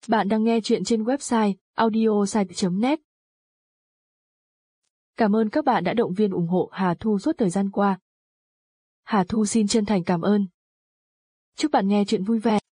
Bạn đang nghe chuyện trên website audiosite.net. Cảm ơn các bạn đã động viên ủng hộ Hà Thu suốt thời gian qua. Hà Thu xin chân thành cảm ơn. Chúc bạn nghe chuyện vui vẻ.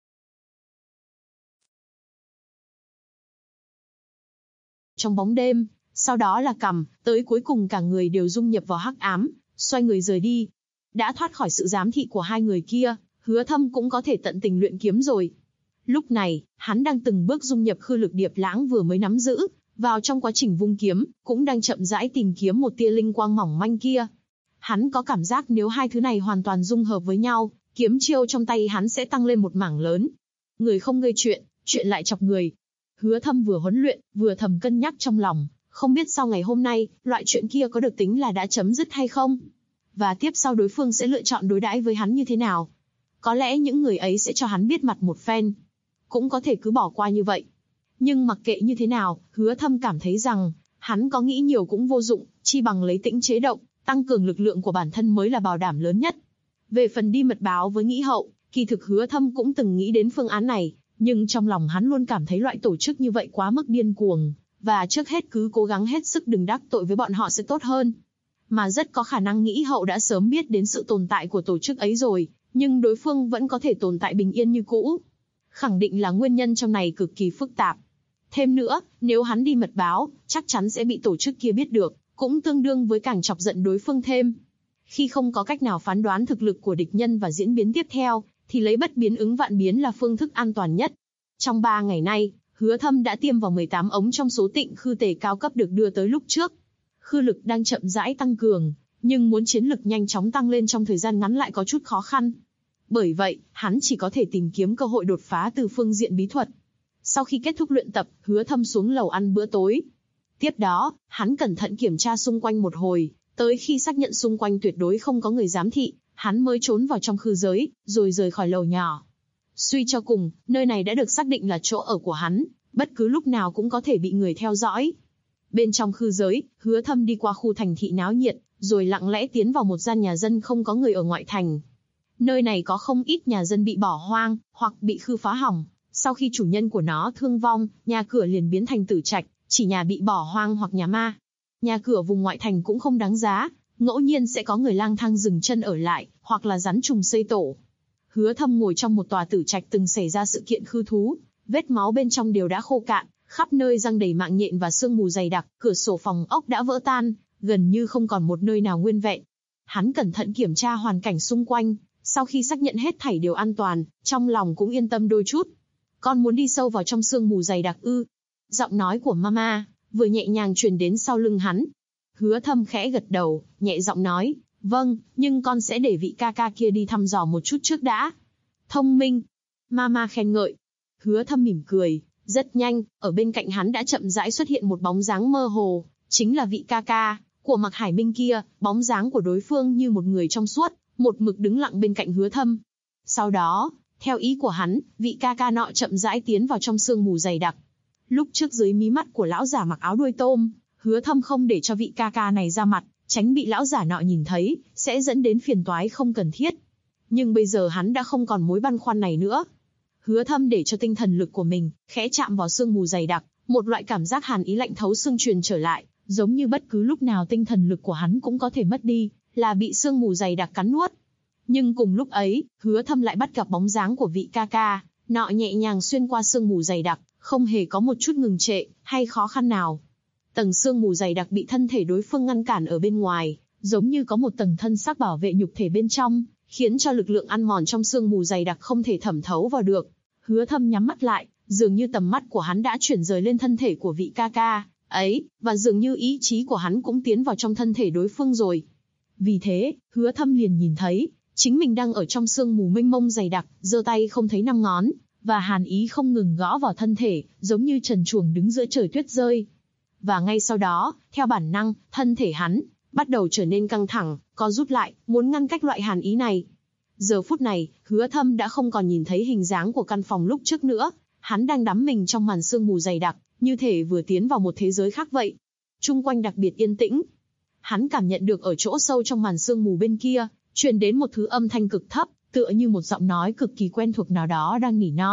Trong bóng đêm, sau đó là cằm, tới cuối cùng cả người đều dung nhập vào hắc ám, xoay người rời đi. Đã thoát khỏi sự giám thị của hai người kia, Hứa Thâm cũng có thể tận tình luyện kiếm rồi. Lúc này, hắn đang từng bước dung nhập khư lực Điệp Lãng vừa mới nắm giữ, vào trong quá trình vung kiếm, cũng đang chậm rãi tìm kiếm một tia linh quang mỏng manh kia. Hắn có cảm giác nếu hai thứ này hoàn toàn dung hợp với nhau, kiếm chiêu trong tay hắn sẽ tăng lên một mảng lớn. Người không gây chuyện, chuyện lại chọc người. Hứa Thâm vừa huấn luyện, vừa thầm cân nhắc trong lòng, không biết sau ngày hôm nay, loại chuyện kia có được tính là đã chấm dứt hay không? Và tiếp sau đối phương sẽ lựa chọn đối đãi với hắn như thế nào? Có lẽ những người ấy sẽ cho hắn biết mặt một phen. Cũng có thể cứ bỏ qua như vậy. Nhưng mặc kệ như thế nào, Hứa Thâm cảm thấy rằng, hắn có nghĩ nhiều cũng vô dụng, chi bằng lấy tĩnh chế động, tăng cường lực lượng của bản thân mới là bảo đảm lớn nhất. Về phần đi mật báo với Nghĩ Hậu, kỳ thực Hứa Thâm cũng từng nghĩ đến phương án này, nhưng trong lòng hắn luôn cảm thấy loại tổ chức như vậy quá mức điên cuồng, và trước hết cứ cố gắng hết sức đừng đắc tội với bọn họ sẽ tốt hơn. Mà rất có khả năng Nghĩ Hậu đã sớm biết đến sự tồn tại của tổ chức ấy rồi, nhưng đối phương vẫn có thể tồn tại bình yên như cũ. Khẳng định là nguyên nhân trong này cực kỳ phức tạp. Thêm nữa, nếu hắn đi mật báo, chắc chắn sẽ bị tổ chức kia biết được, cũng tương đương với càng chọc giận đối phương thêm. Khi không có cách nào phán đoán thực lực của địch nhân và diễn biến tiếp theo, thì lấy bất biến ứng vạn biến là phương thức an toàn nhất. Trong 3 ngày nay, Hứa Thâm đã tiêm vào 18 ống trong số tịnh khư tề cao cấp được đưa tới lúc trước. Khư lực đang chậm rãi tăng cường, nhưng muốn chiến lực nhanh chóng tăng lên trong thời gian ngắn lại có chút khó khăn. Bởi vậy, hắn chỉ có thể tìm kiếm cơ hội đột phá từ phương diện bí thuật. Sau khi kết thúc luyện tập, Hứa Thâm xuống lầu ăn bữa tối. Tiếp đó, hắn cẩn thận kiểm tra xung quanh một hồi, tới khi xác nhận xung quanh tuyệt đối không có người giám thị, hắn mới trốn vào trong khư giới, rồi rời khỏi lầu nhỏ. Suy cho cùng, nơi này đã được xác định là chỗ ở của hắn, bất cứ lúc nào cũng có thể bị người theo dõi. Bên trong khư giới, Hứa Thâm đi qua khu thành thị náo nhiệt, rồi lặng lẽ tiến vào một gian nhà dân không có người ở ngoại thành. Nơi này có không ít nhà dân bị bỏ hoang, hoặc bị khư phá hỏng. Sau khi chủ nhân của nó thương vong, nhà cửa liền biến thành tử trạch, chỉ nhà bị bỏ hoang hoặc nhà ma. Nhà cửa vùng ngoại thành cũng không đáng giá, ngẫu nhiên sẽ có người lang thang dừng chân ở lại, hoặc là rắn trùng xây tổ. Hứa Thâm ngồi trong một tòa tử trạch từng xảy ra sự kiện khư thú, vết máu bên trong đều đã khô cạn, khắp nơi răng đầy mạng nhện và sương mù dày đặc, cửa sổ phòng ốc đã vỡ tan, gần như không còn một nơi nào nguyên vẹn. Hắn cẩn thận kiểm tra hoàn cảnh xung quanh, sau khi xác nhận hết thảy đều an toàn, trong lòng cũng yên tâm đôi chút. Con muốn đi sâu vào trong sương mù dày đặc ư? Giọng nói của Mama vừa nhẹ nhàng truyền đến sau lưng hắn. Hứa Thâm khẽ gật đầu, nhẹ giọng nói, vâng, nhưng con sẽ để vị ca ca kia đi thăm dò một chút trước đã. Thông minh. Mama khen ngợi. Hứa Thâm mỉm cười, rất nhanh, ở bên cạnh hắn đã chậm rãi xuất hiện một bóng dáng mơ hồ, chính là vị ca ca của Mạc Hải Minh kia, bóng dáng của đối phương như một người trong suốt, một mực đứng lặng bên cạnh Hứa Thâm. Sau đó, theo ý của hắn, vị ca ca nọ chậm rãi tiến vào trong sương mù dày đặc. Lúc trước dưới mí mắt của lão giả mặc áo đuôi tôm, Hứa Thâm không để cho vị ca ca này ra mặt, tránh bị lão giả nọ nhìn thấy, sẽ dẫn đến phiền toái không cần thiết. Nhưng bây giờ hắn đã không còn mối băn khoăn này nữa. Hứa Thâm để cho tinh thần lực của mình khẽ chạm vào sương mù dày đặc, một loại cảm giác hàn ý lạnh thấu xương truyền trở lại, giống như bất cứ lúc nào tinh thần lực của hắn cũng có thể mất đi, là bị sương mù dày đặc cắn nuốt. Nhưng cùng lúc ấy, Hứa Thâm lại bắt gặp bóng dáng của vị ca ca nọ nhẹ nhàng xuyên qua sương mù dày đặc, không hề có một chút ngừng trệ hay khó khăn nào. Tầng sương mù dày đặc bị thân thể đối phương ngăn cản ở bên ngoài, giống như có một tầng thân xác bảo vệ nhục thể bên trong, khiến cho lực lượng ăn mòn trong sương mù dày đặc không thể thẩm thấu vào được. Hứa Thâm nhắm mắt lại, dường như tầm mắt của hắn đã chuyển rời lên thân thể của vị ca ca ấy, và dường như ý chí của hắn cũng tiến vào trong thân thể đối phương rồi. Vì thế, Hứa Thâm liền nhìn thấy, chính mình đang ở trong sương mù mênh mông dày đặc, giơ tay không thấy năm ngón, và hàn ý không ngừng gõ vào thân thể, giống như trần truồng đứng giữa trời tuyết rơi. Và ngay sau đó, theo bản năng, thân thể hắn bắt đầu trở nên căng thẳng, co rút lại, muốn ngăn cách loại hàn ý này. Giờ phút này, Hứa Thâm đã không còn nhìn thấy hình dáng của căn phòng lúc trước nữa, hắn đang đắm mình trong màn sương mù dày đặc, như thể vừa tiến vào một thế giới khác vậy. Chung quanh đặc biệt yên tĩnh. Hắn cảm nhận được ở chỗ sâu trong màn sương mù bên kia, truyền đến một thứ âm thanh cực thấp, tựa như một giọng nói cực kỳ quen thuộc nào đó đang nỉ non,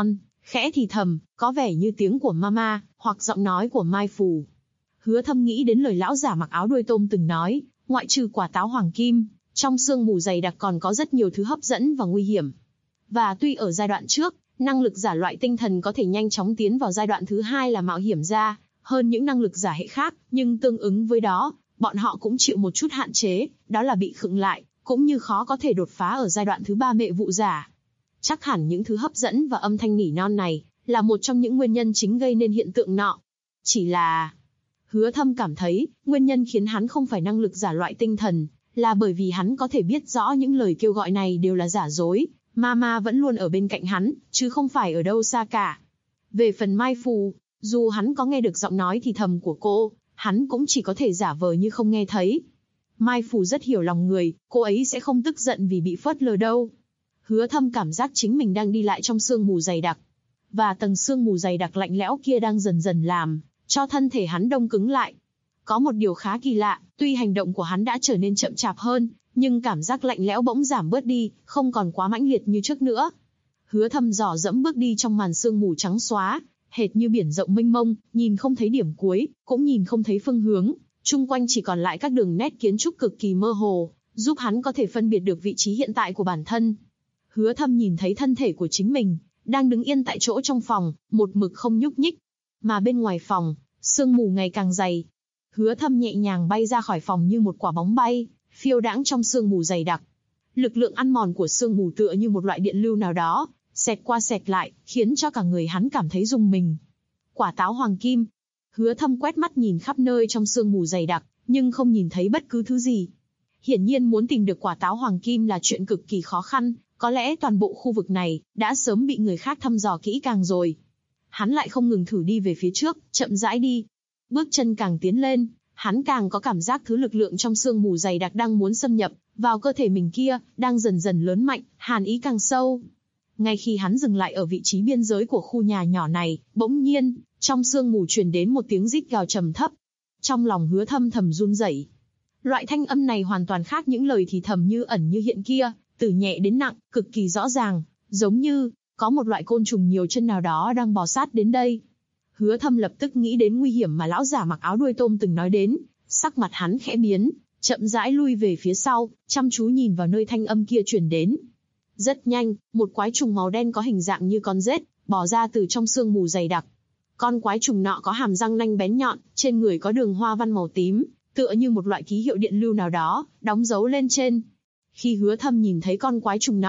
khẽ thì thầm, có vẻ như tiếng của Mama, hoặc giọng nói của Mai Phù. Hứa Thâm nghĩ đến lời lão giả mặc áo đuôi tôm từng nói, ngoại trừ quả táo hoàng kim, trong sương mù dày đặc còn có rất nhiều thứ hấp dẫn và nguy hiểm. Và tuy ở giai đoạn trước, năng lực giả loại tinh thần có thể nhanh chóng tiến vào giai đoạn thứ hai là mạo hiểm ra, hơn những năng lực giả hệ khác, nhưng tương ứng với đó, bọn họ cũng chịu một chút hạn chế, đó là bị khựng lại, cũng như khó có thể đột phá ở giai đoạn thứ ba mệ vụ giả. Chắc hẳn những thứ hấp dẫn và âm thanh nỉ non này, là một trong những nguyên nhân chính gây nên hiện tượng nọ. Chỉ là... Hứa Thâm cảm thấy, nguyên nhân khiến hắn không phải năng lực giả loại tinh thần, là bởi vì hắn có thể biết rõ những lời kêu gọi này đều là giả dối, Mama vẫn luôn ở bên cạnh hắn, chứ không phải ở đâu xa cả. Về phần Mai Phù, dù hắn có nghe được giọng nói thì thầm của cô, hắn cũng chỉ có thể giả vờ như không nghe thấy. Mai Phù rất hiểu lòng người, cô ấy sẽ không tức giận vì bị phớt lờ đâu. Hứa Thâm cảm giác chính mình đang đi lại trong sương mù dày đặc. Và tầng sương mù dày đặc lạnh lẽo kia đang dần dần làm cho thân thể hắn đông cứng lại. Có một điều khá kỳ lạ, tuy hành động của hắn đã trở nên chậm chạp hơn, nhưng cảm giác lạnh lẽo bỗng giảm bớt đi, không còn quá mãnh liệt như trước nữa. Hứa Thâm dò dẫm bước đi trong màn sương mù trắng xóa, hệt như biển rộng mênh mông, nhìn không thấy điểm cuối, cũng nhìn không thấy phương hướng, chung quanh chỉ còn lại các đường nét kiến trúc cực kỳ mơ hồ, giúp hắn có thể phân biệt được vị trí hiện tại của bản thân. Hứa Thâm nhìn thấy thân thể của chính mình, đang đứng yên tại chỗ trong phòng, một mực không nhúc nhích. Mà bên ngoài phòng, sương mù ngày càng dày. Hứa Thâm nhẹ nhàng bay ra khỏi phòng như một quả bóng bay, phiêu đãng trong sương mù dày đặc. Lực lượng ăn mòn của sương mù tựa như một loại điện lưu nào đó, xẹt qua xẹt lại, khiến cho cả người hắn cảm thấy rung mình. Quả táo hoàng kim. Hứa Thâm quét mắt nhìn khắp nơi trong sương mù dày đặc, nhưng không nhìn thấy bất cứ thứ gì. Hiển nhiên muốn tìm được quả táo hoàng kim là chuyện cực kỳ khó khăn, có lẽ toàn bộ khu vực này đã sớm bị người khác thăm dò kỹ càng rồi. Hắn lại không ngừng thử đi về phía trước, chậm rãi đi. Bước chân càng tiến lên, hắn càng có cảm giác thứ lực lượng trong sương mù dày đặc đang muốn xâm nhập vào cơ thể mình kia, đang dần dần lớn mạnh, hàn ý càng sâu. Ngay khi hắn dừng lại ở vị trí biên giới của khu nhà nhỏ này, bỗng nhiên, trong sương mù truyền đến một tiếng rít gào trầm thấp. Trong lòng Hứa Thâm thầm run rẩy. Loại thanh âm này hoàn toàn khác những lời thì thầm như ẩn như hiện kia, từ nhẹ đến nặng, cực kỳ rõ ràng, giống như có một loại côn trùng nhiều chân nào đó đang bò sát đến đây. Hứa Thâm lập tức nghĩ đến nguy hiểm mà lão giả mặc áo đuôi tôm từng nói đến, sắc mặt hắn khẽ biến, chậm rãi lui về phía sau, chăm chú nhìn vào nơi thanh âm kia truyền đến. Rất nhanh, một quái trùng màu đen có hình dạng như con rết, bò ra từ trong sương mù dày đặc. Con quái trùng nọ có hàm răng nanh bén nhọn, trên người có đường hoa văn màu tím, tựa như một loại ký hiệu điện lưu nào đó, đóng dấu lên trên. Khi Hứa Thâm nhìn thấy con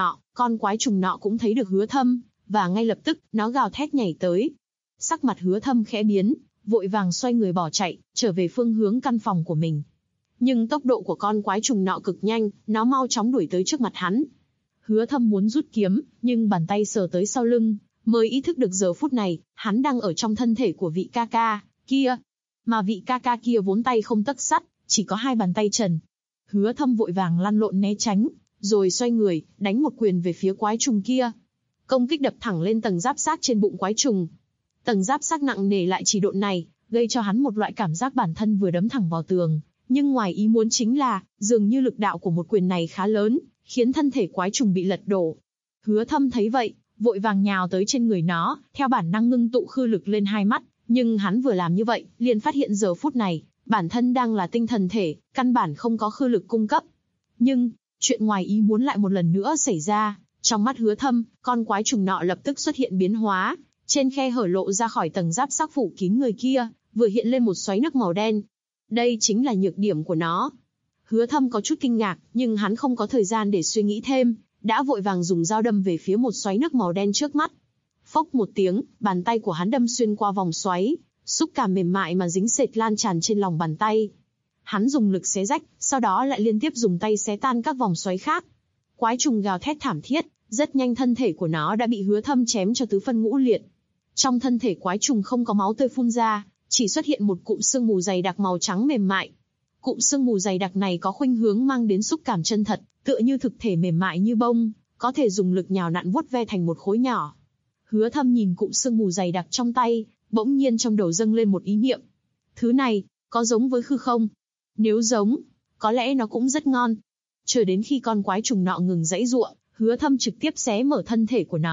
quái trùng nọ cũng thấy được Hứa Thâm, và ngay lập tức, nó gào thét nhảy tới. Sắc mặt Hứa Thâm khẽ biến, vội vàng xoay người bỏ chạy, trở về phương hướng căn phòng của mình. Nhưng tốc độ của con quái trùng nọ cực nhanh, nó mau chóng đuổi tới trước mặt hắn. Hứa Thâm muốn rút kiếm, nhưng bàn tay sờ tới sau lưng, mới ý thức được giờ phút này, hắn đang ở trong thân thể của vị ca ca kia. Mà vị ca ca kia vốn tay không tấc sắt, chỉ có hai bàn tay trần. Hứa Thâm vội vàng lăn lộn né tránh, rồi xoay người, đánh một quyền về phía quái trùng kia. Công kích đập thẳng lên tầng giáp xác trên bụng quái trùng. Tầng giáp xác nặng nề lại chỉ độn này, gây cho hắn một loại cảm giác bản thân vừa đấm thẳng vào tường. Nhưng ngoài ý muốn chính là, dường như lực đạo của một quyền này khá lớn, khiến thân thể quái trùng bị lật đổ. Hứa Thâm thấy vậy, vội vàng nhào tới trên người nó, theo bản năng ngưng tụ khư lực lên hai mắt. Nhưng hắn vừa làm như vậy, liền phát hiện giờ phút này, bản thân đang là tinh thần thể, căn bản không có khư lực cung cấp. Nhưng, chuyện ngoài ý muốn lại một lần nữa xảy ra. Trong mắt Hứa Thâm, con quái trùng nọ lập tức xuất hiện biến hóa. Trên khe hở lộ ra khỏi tầng giáp xác phủ kín người kia, vừa hiện lên một xoáy nước màu đen. Đây chính là nhược điểm của nó. Hứa Thâm có chút kinh ngạc, nhưng hắn không có thời gian để suy nghĩ thêm, đã vội vàng dùng dao đâm về phía một xoáy nước màu đen trước mắt. Phốc một tiếng, bàn tay của hắn đâm xuyên qua vòng xoáy, xúc cảm mềm mại mà dính sệt lan tràn trên lòng bàn tay. Hắn dùng lực xé rách, sau đó lại liên tiếp dùng tay xé tan các vòng xoáy khác. Quái trùng gào thét thảm thiết, rất nhanh thân thể của nó đã bị Hứa Thâm chém cho tứ phân ngũ liệt. Trong thân thể quái trùng không có máu tươi phun ra, chỉ xuất hiện một cụm sương mù dày đặc màu trắng mềm mại. Cụm sương mù dày đặc này có khuynh hướng mang đến xúc cảm chân thật, tựa như thực thể mềm mại như bông, có thể dùng lực nhào nặn vuốt ve thành một khối nhỏ. Hứa Thâm nhìn cụm sương mù dày đặc trong tay, bỗng nhiên trong đầu dâng lên một ý niệm. Thứ này, có giống với khư không? Nếu giống, có lẽ nó cũng rất ngon. Chờ đến khi con quái trùng nọ ngừng giãy giụa, Hứa Thâm trực tiếp xé mở thân thể của nó,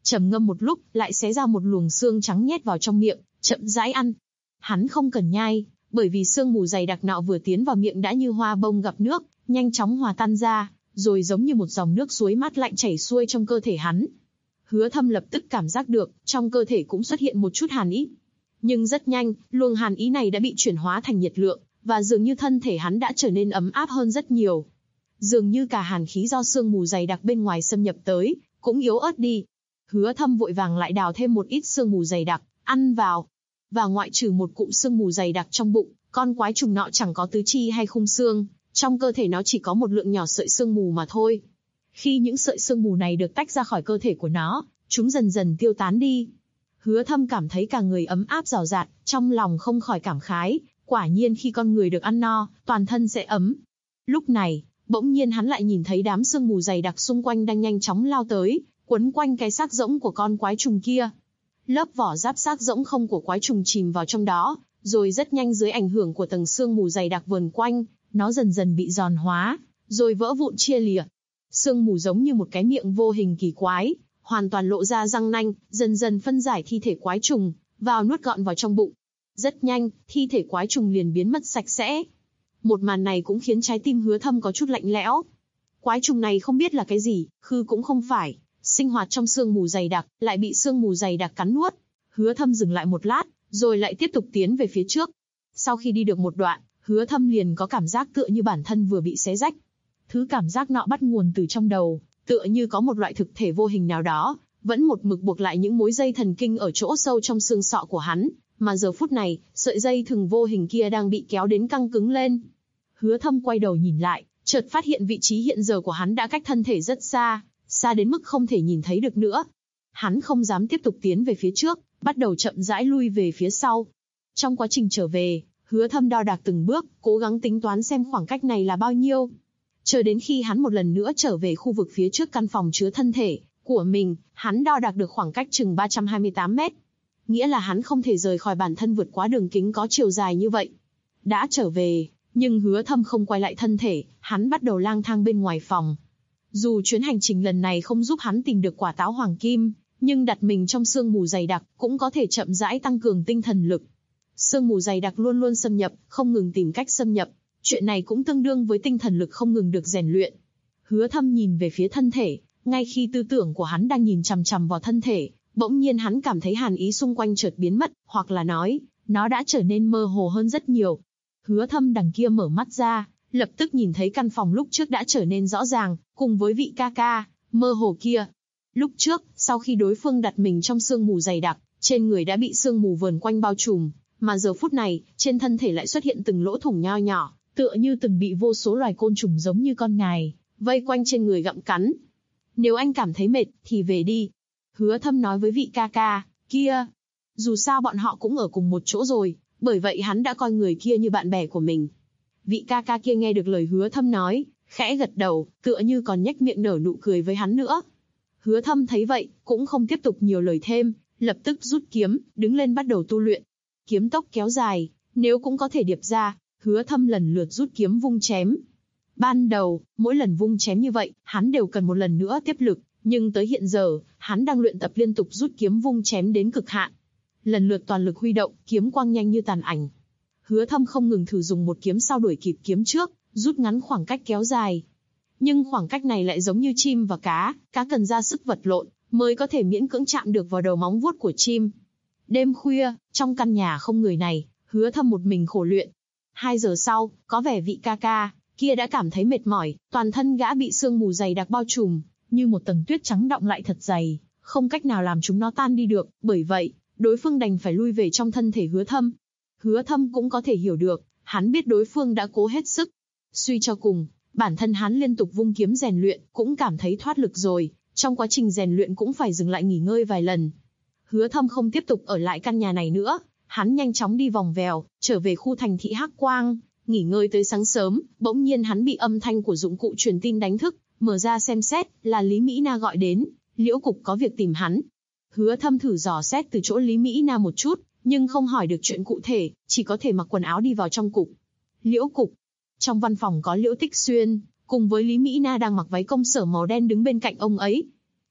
trầm ngâm một lúc, lại xé ra một luồng xương trắng nhét vào trong miệng, chậm rãi ăn. Hắn không cần nhai, bởi vì sương mù dày đặc nọ vừa tiến vào miệng đã như hoa bông gặp nước, nhanh chóng hòa tan ra, rồi giống như một dòng nước suối mát lạnh chảy xuôi trong cơ thể hắn. Hứa Thâm lập tức cảm giác được, trong cơ thể cũng xuất hiện một chút hàn ý. Nhưng rất nhanh, luồng hàn ý này đã bị chuyển hóa thành nhiệt lượng, và dường như thân thể hắn đã trở nên ấm áp hơn rất nhiều. Dường như cả hàn khí do sương mù dày đặc bên ngoài xâm nhập tới, cũng yếu ớt đi. Hứa Thâm vội vàng lại đào thêm một ít sương mù dày đặc, ăn vào. Và ngoại trừ một cụm sương mù dày đặc trong bụng, con quái trùng nọ chẳng có tứ chi hay khung xương, trong cơ thể nó chỉ có một lượng nhỏ sợi sương mù mà thôi. Khi những sợi sương mù này được tách ra khỏi cơ thể của nó, chúng dần dần tiêu tán đi. Hứa Thâm cảm thấy cả người ấm áp rào rạt, trong lòng không khỏi cảm khái, quả nhiên khi con người được ăn no, toàn thân sẽ ấm. Lúc này, bỗng nhiên hắn lại nhìn thấy đám sương mù dày đặc xung quanh đang nhanh chóng lao tới, quấn quanh cái xác rỗng của con quái trùng kia. Lớp vỏ giáp xác rỗng không của quái trùng chìm vào trong đó, rồi rất nhanh dưới ảnh hưởng của tầng sương mù dày đặc vờn quanh, nó dần dần bị giòn hóa, rồi vỡ vụn chia lìa. Sương mù giống như một cái miệng vô hình kỳ quái, hoàn toàn lộ ra răng nanh, dần dần phân giải thi thể quái trùng, vào nuốt gọn vào trong bụng. Rất nhanh, thi thể quái trùng liền biến mất sạch sẽ. Một màn này cũng khiến trái tim Hứa Thâm có chút lạnh lẽo. Quái trùng này không biết là cái gì, khư cũng không phải, sinh hoạt trong sương mù dày đặc, lại bị sương mù dày đặc cắn nuốt. Hứa Thâm dừng lại một lát, rồi lại tiếp tục tiến về phía trước. Sau khi đi được một đoạn, Hứa Thâm liền có cảm giác tựa như bản thân vừa bị xé rách. Thứ cảm giác nọ bắt nguồn từ trong đầu, tựa như có một loại thực thể vô hình nào đó, vẫn một mực buộc lại những mối dây thần kinh ở chỗ sâu trong xương sọ của hắn, mà giờ phút này, sợi dây thừng vô hình kia đang bị kéo đến căng cứng lên. Hứa Thâm quay đầu nhìn lại, chợt phát hiện vị trí hiện giờ của hắn đã cách thân thể rất xa, xa đến mức không thể nhìn thấy được nữa. Hắn không dám tiếp tục tiến về phía trước, bắt đầu chậm rãi lui về phía sau. Trong quá trình trở về, Hứa Thâm đo đạc từng bước, cố gắng tính toán xem khoảng cách này là bao nhiêu. Chờ đến khi hắn một lần nữa trở về khu vực phía trước căn phòng chứa thân thể của mình, hắn đo đạc được khoảng cách chừng 328 mét. Nghĩa là hắn không thể rời khỏi bản thân vượt quá đường kính có chiều dài như vậy. Đã trở về, nhưng Hứa Thâm không quay lại thân thể, hắn bắt đầu lang thang bên ngoài phòng. Dù chuyến hành trình lần này không giúp hắn tìm được quả táo hoàng kim, nhưng đặt mình trong sương mù dày đặc cũng có thể chậm rãi tăng cường tinh thần lực. Sương mù dày đặc luôn luôn xâm nhập, không ngừng tìm cách xâm nhập. Chuyện này cũng tương đương với tinh thần lực không ngừng được rèn luyện. Hứa Thâm nhìn về phía thân thể, ngay khi tư tưởng của hắn đang nhìn chằm chằm vào thân thể, bỗng nhiên hắn cảm thấy hàn ý xung quanh chợt biến mất, hoặc là nói, nó đã trở nên mơ hồ hơn rất nhiều. Hứa Thâm đằng kia mở mắt ra, lập tức nhìn thấy căn phòng lúc trước đã trở nên rõ ràng, cùng với vị ca ca mơ hồ kia. Lúc trước, sau khi đối phương đặt mình trong sương mù dày đặc, trên người đã bị sương mù vờn quanh bao trùm, mà giờ phút này, trên thân thể lại xuất hiện từng lỗ thủng nho nhỏ, tựa như từng bị vô số loài côn trùng giống như con ngài vây quanh trên người gặm cắn. Nếu anh cảm thấy mệt, thì về đi. Hứa Thâm nói với vị ca ca kia. Dù sao bọn họ cũng ở cùng một chỗ rồi, bởi vậy hắn đã coi người kia như bạn bè của mình. Vị ca ca kia nghe được lời Hứa Thâm nói, khẽ gật đầu, tựa như còn nhếch miệng nở nụ cười với hắn nữa. Hứa Thâm thấy vậy, cũng không tiếp tục nhiều lời thêm, lập tức rút kiếm, đứng lên bắt đầu tu luyện. Kiếm tốc kéo dài, nếu cũng có thể điệp ra, Hứa Thâm lần lượt rút kiếm vung chém. Ban đầu, mỗi lần vung chém như vậy, hắn đều cần một lần nữa tiếp lực, nhưng tới hiện giờ, hắn đang luyện tập liên tục rút kiếm vung chém đến cực hạn. Lần lượt toàn lực huy động, kiếm quang nhanh như tàn ảnh. Hứa Thâm không ngừng thử dùng một kiếm sau đuổi kịp kiếm trước, rút ngắn khoảng cách kéo dài. Nhưng khoảng cách này lại giống như chim và cá cần ra sức vật lộn, mới có thể miễn cưỡng chạm được vào đầu móng vuốt của chim. Đêm khuya, trong căn nhà không người này, Hứa Thâm một mình khổ luyện. 2 giờ sau, có vẻ vị ca ca kia đã cảm thấy mệt mỏi, toàn thân gã bị sương mù dày đặc bao trùm, như một tầng tuyết trắng đọng lại thật dày, không cách nào làm chúng nó tan đi được, bởi vậy, đối phương đành phải lui về trong thân thể Hứa Thâm. Hứa Thâm cũng có thể hiểu được, hắn biết đối phương đã cố hết sức. Suy cho cùng, bản thân hắn liên tục vung kiếm rèn luyện, cũng cảm thấy thoát lực rồi, trong quá trình rèn luyện cũng phải dừng lại nghỉ ngơi vài lần. Hứa Thâm không tiếp tục ở lại căn nhà này nữa, hắn nhanh chóng đi vòng vèo, trở về khu thành thị Hắc Quang, nghỉ ngơi tới sáng sớm, bỗng nhiên hắn bị âm thanh của dụng cụ truyền tin đánh thức, mở ra xem xét, là Lý Mỹ Na gọi đến, Liễu Cục có việc tìm hắn. Hứa Thâm thử dò xét từ chỗ Lý Mỹ Na một chút, nhưng không hỏi được chuyện cụ thể, chỉ có thể mặc quần áo đi vào trong cục. Liễu Cục. Trong văn phòng có Liễu Tích Xuyên, cùng với Lý Mỹ Na đang mặc váy công sở màu đen đứng bên cạnh ông ấy.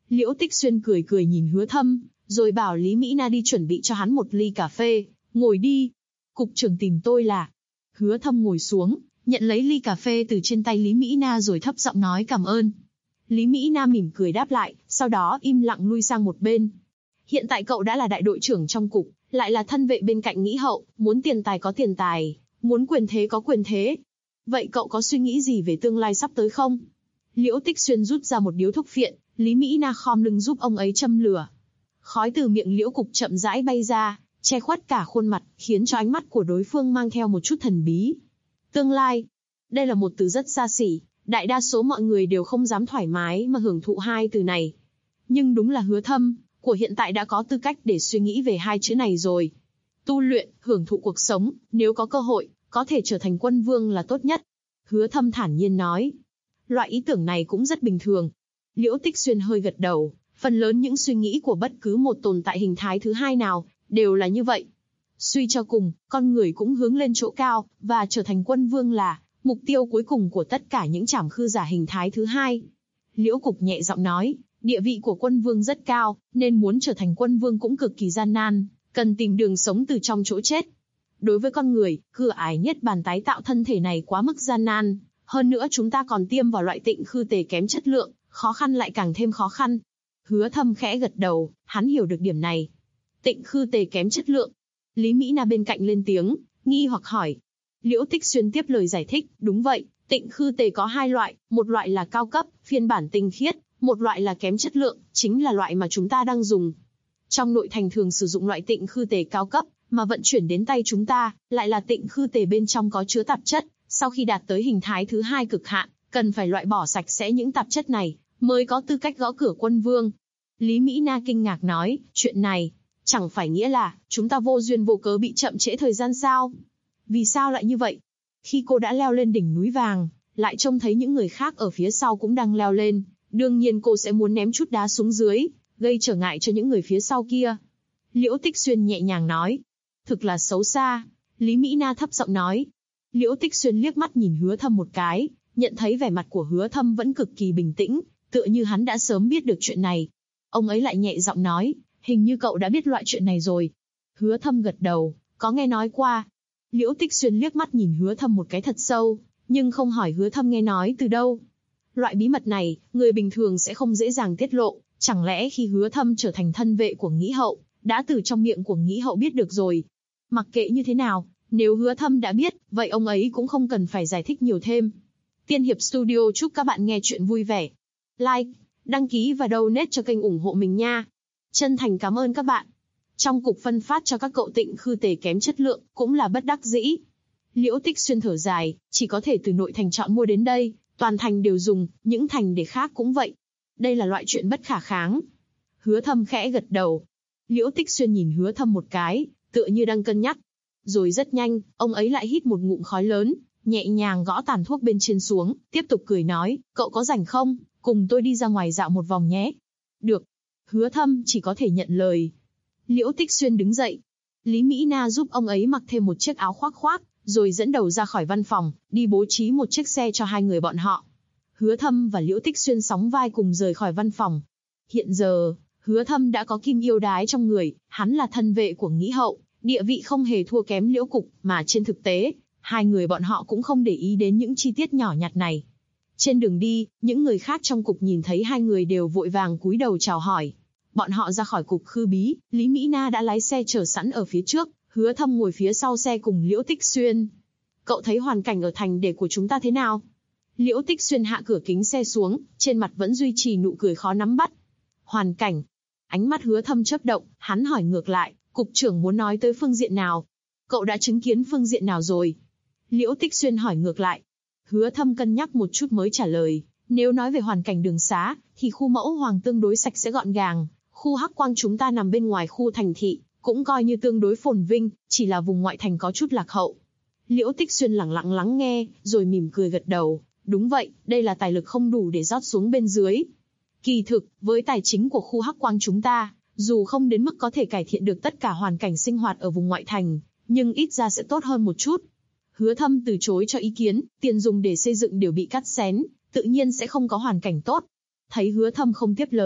Liễu Tích Xuyên cười cười nhìn Hứa Thâm, rồi bảo Lý Mỹ Na đi chuẩn bị cho hắn một ly cà phê. Ngồi đi. Cục trưởng tìm tôi là. Hứa Thâm ngồi xuống, nhận lấy ly cà phê từ trên tay Lý Mỹ Na rồi thấp giọng nói cảm ơn. Lý Mỹ Na mỉm cười đáp lại, sau đó im lặng lui sang một bên. Hiện tại cậu đã là đại đội trưởng trong cục, lại là thân vệ bên cạnh Nghĩ Hậu, muốn tiền tài có tiền tài, muốn quyền thế có quyền thế. Vậy cậu có suy nghĩ gì về tương lai sắp tới không? Liễu Tích Xuyên rút ra một điếu thuốc phiện, Lý Mỹ Na khom lưng giúp ông ấy châm lửa. Khói từ miệng Liễu Cục chậm rãi bay ra, che khuất cả khuôn mặt, khiến cho ánh mắt của đối phương mang theo một chút thần bí. Tương lai. Đây là một từ rất xa xỉ, đại đa số mọi người đều không dám thoải mái mà hưởng thụ hai từ này. Nhưng đúng là Hứa Thâm, của hiện tại đã có tư cách để suy nghĩ về hai chữ này rồi. Tu luyện, hưởng thụ cuộc sống, nếu có cơ hội, có thể trở thành quân vương là tốt nhất. Hứa Thâm thản nhiên nói. Loại ý tưởng này cũng rất bình thường. Liễu Tích Xuyên hơi gật đầu, phần lớn những suy nghĩ của bất cứ một tồn tại hình thái thứ hai nào, đều là như vậy. Suy cho cùng, con người cũng hướng lên chỗ cao, và trở thành quân vương là mục tiêu cuối cùng của tất cả những trảm khư giả hình thái thứ hai. Liễu Cục nhẹ giọng nói, địa vị của quân vương rất cao, nên muốn trở thành quân vương cũng cực kỳ gian nan, cần tìm đường sống từ trong chỗ chết. Đối với con người, cửa ải niết bàn tái tạo thân thể này quá mức gian nan, hơn nữa chúng ta còn tiêm vào loại tịnh khư tề kém chất lượng, khó khăn lại càng thêm khó khăn. Hứa Thâm khẽ gật đầu, hắn hiểu được điểm này. Tịnh khư tề kém chất lượng. Lý Mỹ Na bên cạnh lên tiếng, nghi hoặc hỏi. Liễu Tích Xuyên tiếp lời giải thích, đúng vậy, tịnh khư tề có hai loại, một loại là cao cấp, phiên bản tinh khiết, một loại là kém chất lượng, chính là loại mà chúng ta đang dùng. Trong nội thành thường sử dụng loại tịnh khư tề cao cấp, mà vận chuyển đến tay chúng ta, lại là tịnh khư tề bên trong có chứa tạp chất, sau khi đạt tới hình thái thứ hai cực hạn, cần phải loại bỏ sạch sẽ những tạp chất này, mới có tư cách gõ cửa quân vương. Lý Mỹ Na kinh ngạc nói, chuyện này, chẳng phải nghĩa là, chúng ta vô duyên vô cớ bị chậm trễ thời gian sao? Vì sao lại như vậy? Khi cô đã leo lên đỉnh núi vàng, lại trông thấy những người khác ở phía sau cũng đang leo lên, đương nhiên cô sẽ muốn ném chút đá xuống dưới, gây trở ngại cho những người phía sau kia. Liễu Tích Xuyên nhẹ nhàng nói, thực là xấu xa. Lý Mỹ Na thấp giọng nói. Liễu Tích Xuyên liếc mắt nhìn Hứa Thâm một cái, nhận thấy vẻ mặt của Hứa Thâm vẫn cực kỳ bình tĩnh, tựa như hắn đã sớm biết được chuyện này. Ông ấy lại nhẹ giọng nói, hình như cậu đã biết loại chuyện này rồi. Hứa Thâm gật đầu, có nghe nói qua. Liễu Tích Xuyên liếc mắt nhìn Hứa Thâm một cái thật sâu, nhưng không hỏi Hứa Thâm nghe nói từ đâu. Loại bí mật này, người bình thường sẽ không dễ dàng tiết lộ, chẳng lẽ khi Hứa Thâm trở thành thân vệ của Nghĩ Hậu, đã từ trong miệng của Nghĩ Hậu biết được rồi. Mặc kệ như thế nào, nếu Hứa Thâm đã biết, vậy ông ấy cũng không cần phải giải thích nhiều thêm. Tiên Hiệp Studio chúc các bạn nghe chuyện vui vẻ. Like, đăng ký và donate cho kênh ủng hộ mình nha. Chân thành cảm ơn các bạn. Trong cục phân phát cho các cậu tịnh khư tề kém chất lượng, cũng là bất đắc dĩ. Liễu Tích Xuyên thở dài, chỉ có thể từ nội thành chọn mua đến đây, toàn thành đều dùng, những thành để khác cũng vậy. Đây là loại chuyện bất khả kháng. Hứa Thâm khẽ gật đầu. Liễu Tích Xuyên nhìn Hứa Thâm một cái, tựa như đang cân nhắc. Rồi rất nhanh, ông ấy lại hít một ngụm khói lớn, nhẹ nhàng gõ tàn thuốc bên trên xuống, tiếp tục cười nói, cậu có rảnh không? Cùng tôi đi ra ngoài dạo một vòng nhé. Được. Hứa Thâm chỉ có thể nhận lời. Liễu Tích Xuyên đứng dậy. Lý Mỹ Na giúp ông ấy mặc thêm một chiếc áo khoác, rồi dẫn đầu ra khỏi văn phòng, đi bố trí một chiếc xe cho hai người bọn họ. Hứa Thâm và Liễu Tích Xuyên sóng vai cùng rời khỏi văn phòng. Hiện giờ, Hứa Thâm đã có kim yêu đái trong người, hắn là thân vệ của Nghĩ Hậu, địa vị không hề thua kém Liễu Cục, mà trên thực tế, hai người bọn họ cũng không để ý đến những chi tiết nhỏ nhặt này. Trên đường đi, những người khác trong cục nhìn thấy hai người đều vội vàng cúi đầu chào hỏi. Bọn họ ra khỏi cục Khư Bí, Lý Mỹ Na đã lái xe chờ sẵn ở phía trước, Hứa Thâm ngồi phía sau xe cùng Liễu Tích Xuyên. Cậu thấy hoàn cảnh ở thành để của chúng ta thế nào? Liễu Tích Xuyên hạ cửa kính xe xuống, trên mặt vẫn duy trì nụ cười khó nắm bắt. Hoàn cảnh. Ánh mắt Hứa Thâm chớp động, hắn hỏi ngược lại, cục trưởng muốn nói tới phương diện nào? Cậu đã chứng kiến phương diện nào rồi? Liễu Tích Xuyên hỏi ngược lại. Hứa Thâm cân nhắc một chút mới trả lời, nếu nói về hoàn cảnh đường xá, thì khu Mẫu Hoàng tương đối sạch sẽ gọn gàng, khu Hắc Quang chúng ta nằm bên ngoài khu thành thị, cũng coi như tương đối phồn vinh, chỉ là vùng ngoại thành có chút lạc hậu. Liễu Tích Xuyên lẳng lặng lắng nghe, rồi mỉm cười gật đầu, đúng vậy, đây là tài lực không đủ để rót xuống bên dưới. Kỳ thực, với tài chính của khu Hắc Quang chúng ta, dù không đến mức có thể cải thiện được tất cả hoàn cảnh sinh hoạt ở vùng ngoại thành, nhưng ít ra sẽ tốt hơn một chút. Hứa Thâm từ chối cho ý kiến, tiền dùng để xây dựng đều bị cắt xén, tự nhiên sẽ không có hoàn cảnh tốt. Thấy Hứa Thâm không tiếp lời,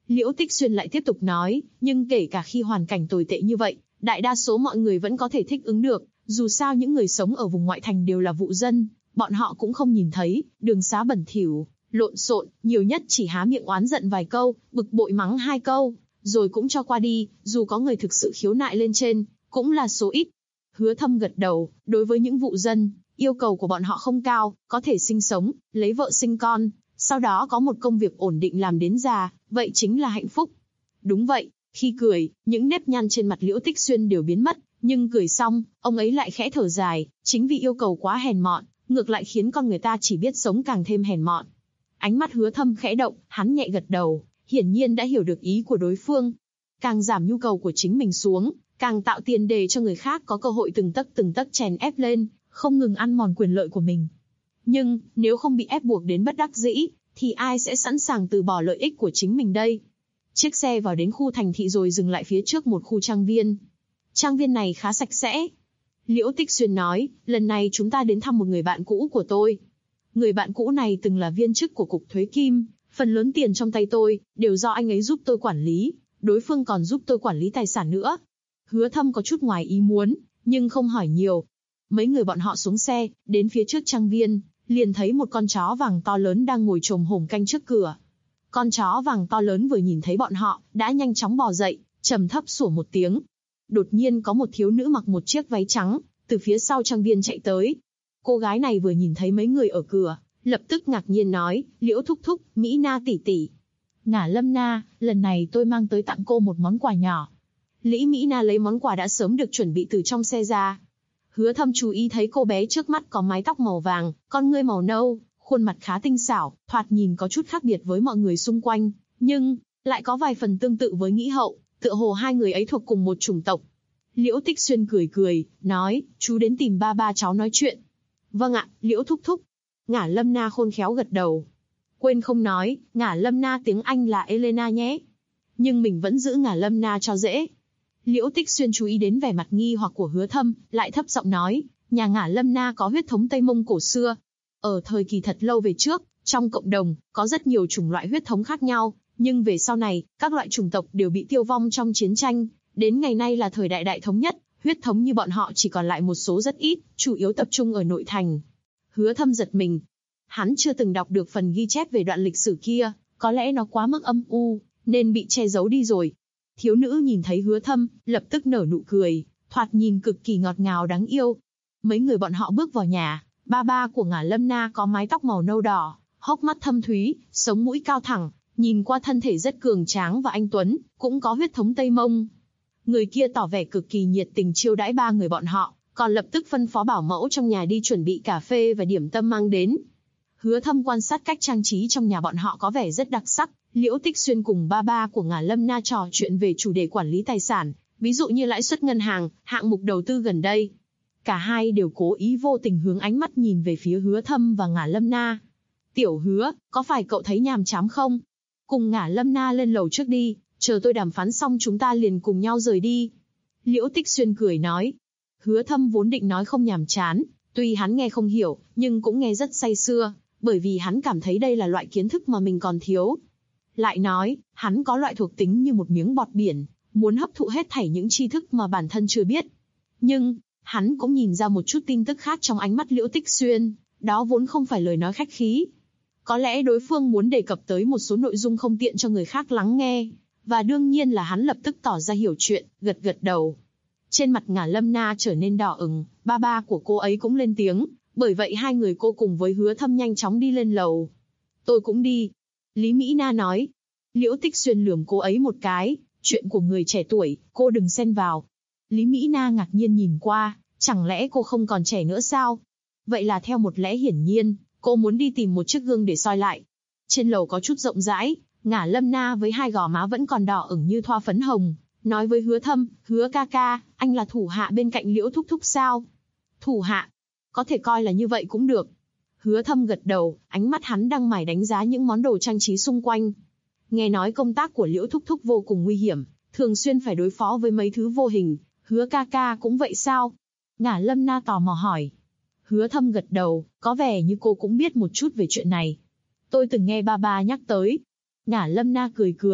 Liễu Tích Xuyên lại tiếp tục nói, nhưng kể cả khi hoàn cảnh tồi tệ như vậy, đại đa số mọi người vẫn có thể thích ứng được, dù sao những người sống ở vùng ngoại thành đều là vụ dân, bọn họ cũng không nhìn thấy, đường xá bẩn thỉu, lộn xộn, nhiều nhất chỉ há miệng oán giận vài câu, bực bội mắng 2 câu, rồi cũng cho qua đi, dù có người thực sự khiếu nại lên trên, cũng là số ít. Hứa Thâm gật đầu, đối với những vụ dân, yêu cầu của bọn họ không cao, có thể sinh sống, lấy vợ sinh con, sau đó có một công việc ổn định làm đến già, vậy chính là hạnh phúc. Đúng vậy, khi cười, những nếp nhăn trên mặt Liễu Tích Xuyên đều biến mất, nhưng cười xong, ông ấy lại khẽ thở dài, chính vì yêu cầu quá hèn mọn, ngược lại khiến con người ta chỉ biết sống càng thêm hèn mọn. Ánh mắt Hứa Thâm khẽ động, hắn nhẹ gật đầu, hiển nhiên đã hiểu được ý của đối phương. Càng giảm nhu cầu của chính mình xuống, càng tạo tiền đề cho người khác có cơ hội từng tấc chèn ép lên, không ngừng ăn mòn quyền lợi của mình. Nhưng, nếu không bị ép buộc đến bất đắc dĩ, thì ai sẽ sẵn sàng từ bỏ lợi ích của chính mình đây? Chiếc xe vào đến khu thành thị rồi dừng lại phía trước một khu trang viên. Trang viên này khá sạch sẽ. Liễu Tích Xuyên nói, lần này chúng ta đến thăm một người bạn cũ của tôi. Người bạn cũ này từng là viên chức của Cục Thuế Kim, phần lớn tiền trong tay tôi, đều do anh ấy giúp tôi quản lý, đối phương còn giúp tôi quản lý tài sản nữa. Hứa Thâm có chút ngoài ý muốn, nhưng không hỏi nhiều. Mấy người bọn họ xuống xe, đến phía trước trang viên, liền thấy một con chó vàng to lớn đang ngồi chồm hổm canh trước cửa. Con chó vàng to lớn vừa nhìn thấy bọn họ, đã nhanh chóng bò dậy, trầm thấp sủa một tiếng. Đột nhiên có một thiếu nữ mặc một chiếc váy trắng, từ phía sau trang viên chạy tới. Cô gái này vừa nhìn thấy mấy người ở cửa, lập tức ngạc nhiên nói, Liễu thúc thúc, Mỹ Na tỷ tỷ. Ngả Lâm Na, lần này tôi mang tới tặng cô một món quà nhỏ. Lý Mỹ Na lấy món quà đã sớm được chuẩn bị từ trong xe ra. Hứa Thâm chú ý thấy cô bé trước mắt có mái tóc màu vàng, con ngươi màu nâu, khuôn mặt khá tinh xảo, thoạt nhìn có chút khác biệt với mọi người xung quanh, nhưng lại có vài phần tương tự với Nghĩ Hậu, tựa hồ hai người ấy thuộc cùng một chủng tộc. Liễu Tích Xuyên cười cười, nói, chú đến tìm ba ba cháu nói chuyện. Vâng ạ, Liễu thúc thúc. Ngả Lâm Na khôn khéo gật đầu. Quên không nói, Ngả Lâm Na tiếng Anh là Elena nhé. Nhưng mình vẫn giữ Ngả Lâm Na cho dễ. Liễu Tích Xuyên chú ý đến vẻ mặt nghi hoặc của Hứa Thâm, lại thấp giọng nói, nhà Ngả Lâm Na có huyết thống Tây Mông cổ xưa. Ở thời kỳ thật lâu về trước, trong cộng đồng, có rất nhiều chủng loại huyết thống khác nhau, nhưng về sau này, các loại chủng tộc đều bị tiêu vong trong chiến tranh. Đến ngày nay là thời đại đại thống nhất, huyết thống như bọn họ chỉ còn lại một số rất ít, chủ yếu tập trung ở nội thành. Hứa Thâm giật mình. Hắn chưa từng đọc được phần ghi chép về đoạn lịch sử kia, có lẽ nó quá mức âm u, nên bị che giấu đi rồi. Thiếu nữ nhìn thấy Hứa Thâm, lập tức nở nụ cười, thoạt nhìn cực kỳ ngọt ngào đáng yêu. Mấy người bọn họ bước vào nhà, ba ba của Ngả Lâm Na có mái tóc màu nâu đỏ, hốc mắt thâm thúy, sống mũi cao thẳng, nhìn qua thân thể rất cường tráng và anh tuấn, cũng có huyết thống Tây Mông. Người kia tỏ vẻ cực kỳ nhiệt tình chiêu đãi ba người bọn họ, còn lập tức phân phó bảo mẫu trong nhà đi chuẩn bị cà phê và điểm tâm mang đến. Hứa Thâm quan sát cách trang trí trong nhà bọn họ có vẻ rất đặc sắc. Liễu Tích Xuyên cùng ba ba của Ngả Lâm Na trò chuyện về chủ đề quản lý tài sản, ví dụ như lãi suất ngân hàng, hạng mục đầu tư gần đây. Cả hai đều cố ý vô tình hướng ánh mắt nhìn về phía Hứa Thâm và Ngả Lâm Na. Tiểu Hứa, có phải cậu thấy nhàm chán không? Cùng Ngả Lâm Na lên lầu trước đi, chờ tôi đàm phán xong chúng ta liền cùng nhau rời đi. Liễu Tích Xuyên cười nói. Hứa Thâm vốn định nói không nhàm chán, tuy hắn nghe không hiểu, nhưng cũng nghe rất say sưa, bởi vì hắn cảm thấy đây là loại kiến thức mà mình còn thiếu. Lại nói, hắn có loại thuộc tính như một miếng bọt biển, muốn hấp thụ hết thảy những tri thức mà bản thân chưa biết. Nhưng, hắn cũng nhìn ra một chút tin tức khác trong ánh mắt Liễu Tích Xuyên, đó vốn không phải lời nói khách khí. Có lẽ đối phương muốn đề cập tới một số nội dung không tiện cho người khác lắng nghe, và đương nhiên là hắn lập tức tỏ ra hiểu chuyện, gật gật đầu. Trên mặt Ngả Lâm Na trở nên đỏ ửng, ba ba của cô ấy cũng lên tiếng, bởi vậy hai người cô cùng với Hứa Thâm nhanh chóng đi lên lầu. Tôi cũng đi. Lý Mỹ Na nói. Liễu Tích Xuyên lườm cô ấy một cái, chuyện của người trẻ tuổi, cô đừng xen vào. Lý Mỹ Na ngạc nhiên nhìn qua, chẳng lẽ cô không còn trẻ nữa sao? Vậy là theo một lẽ hiển nhiên, cô muốn đi tìm một chiếc gương để soi lại. Trên lầu có chút rộng rãi, Ngả Lâm Na với hai gò má vẫn còn đỏ ửng như thoa phấn hồng, nói với Hứa Thâm, Hứa ca ca, anh là thủ hạ bên cạnh Liễu thúc thúc sao? Thủ hạ? Có thể coi là như vậy cũng được. Hứa Thâm gật đầu, ánh mắt hắn đang mải đánh giá những món đồ trang trí xung quanh. Nghe nói công tác của Liễu thúc thúc vô cùng nguy hiểm, thường xuyên phải đối phó với mấy thứ vô hình, Hứa ca ca cũng vậy sao? Ngả Lâm Na tò mò hỏi. Hứa Thâm gật đầu, có vẻ như cô cũng biết một chút về chuyện này. Tôi từng nghe ba ba nhắc tới. Ngả Lâm Na cười cười,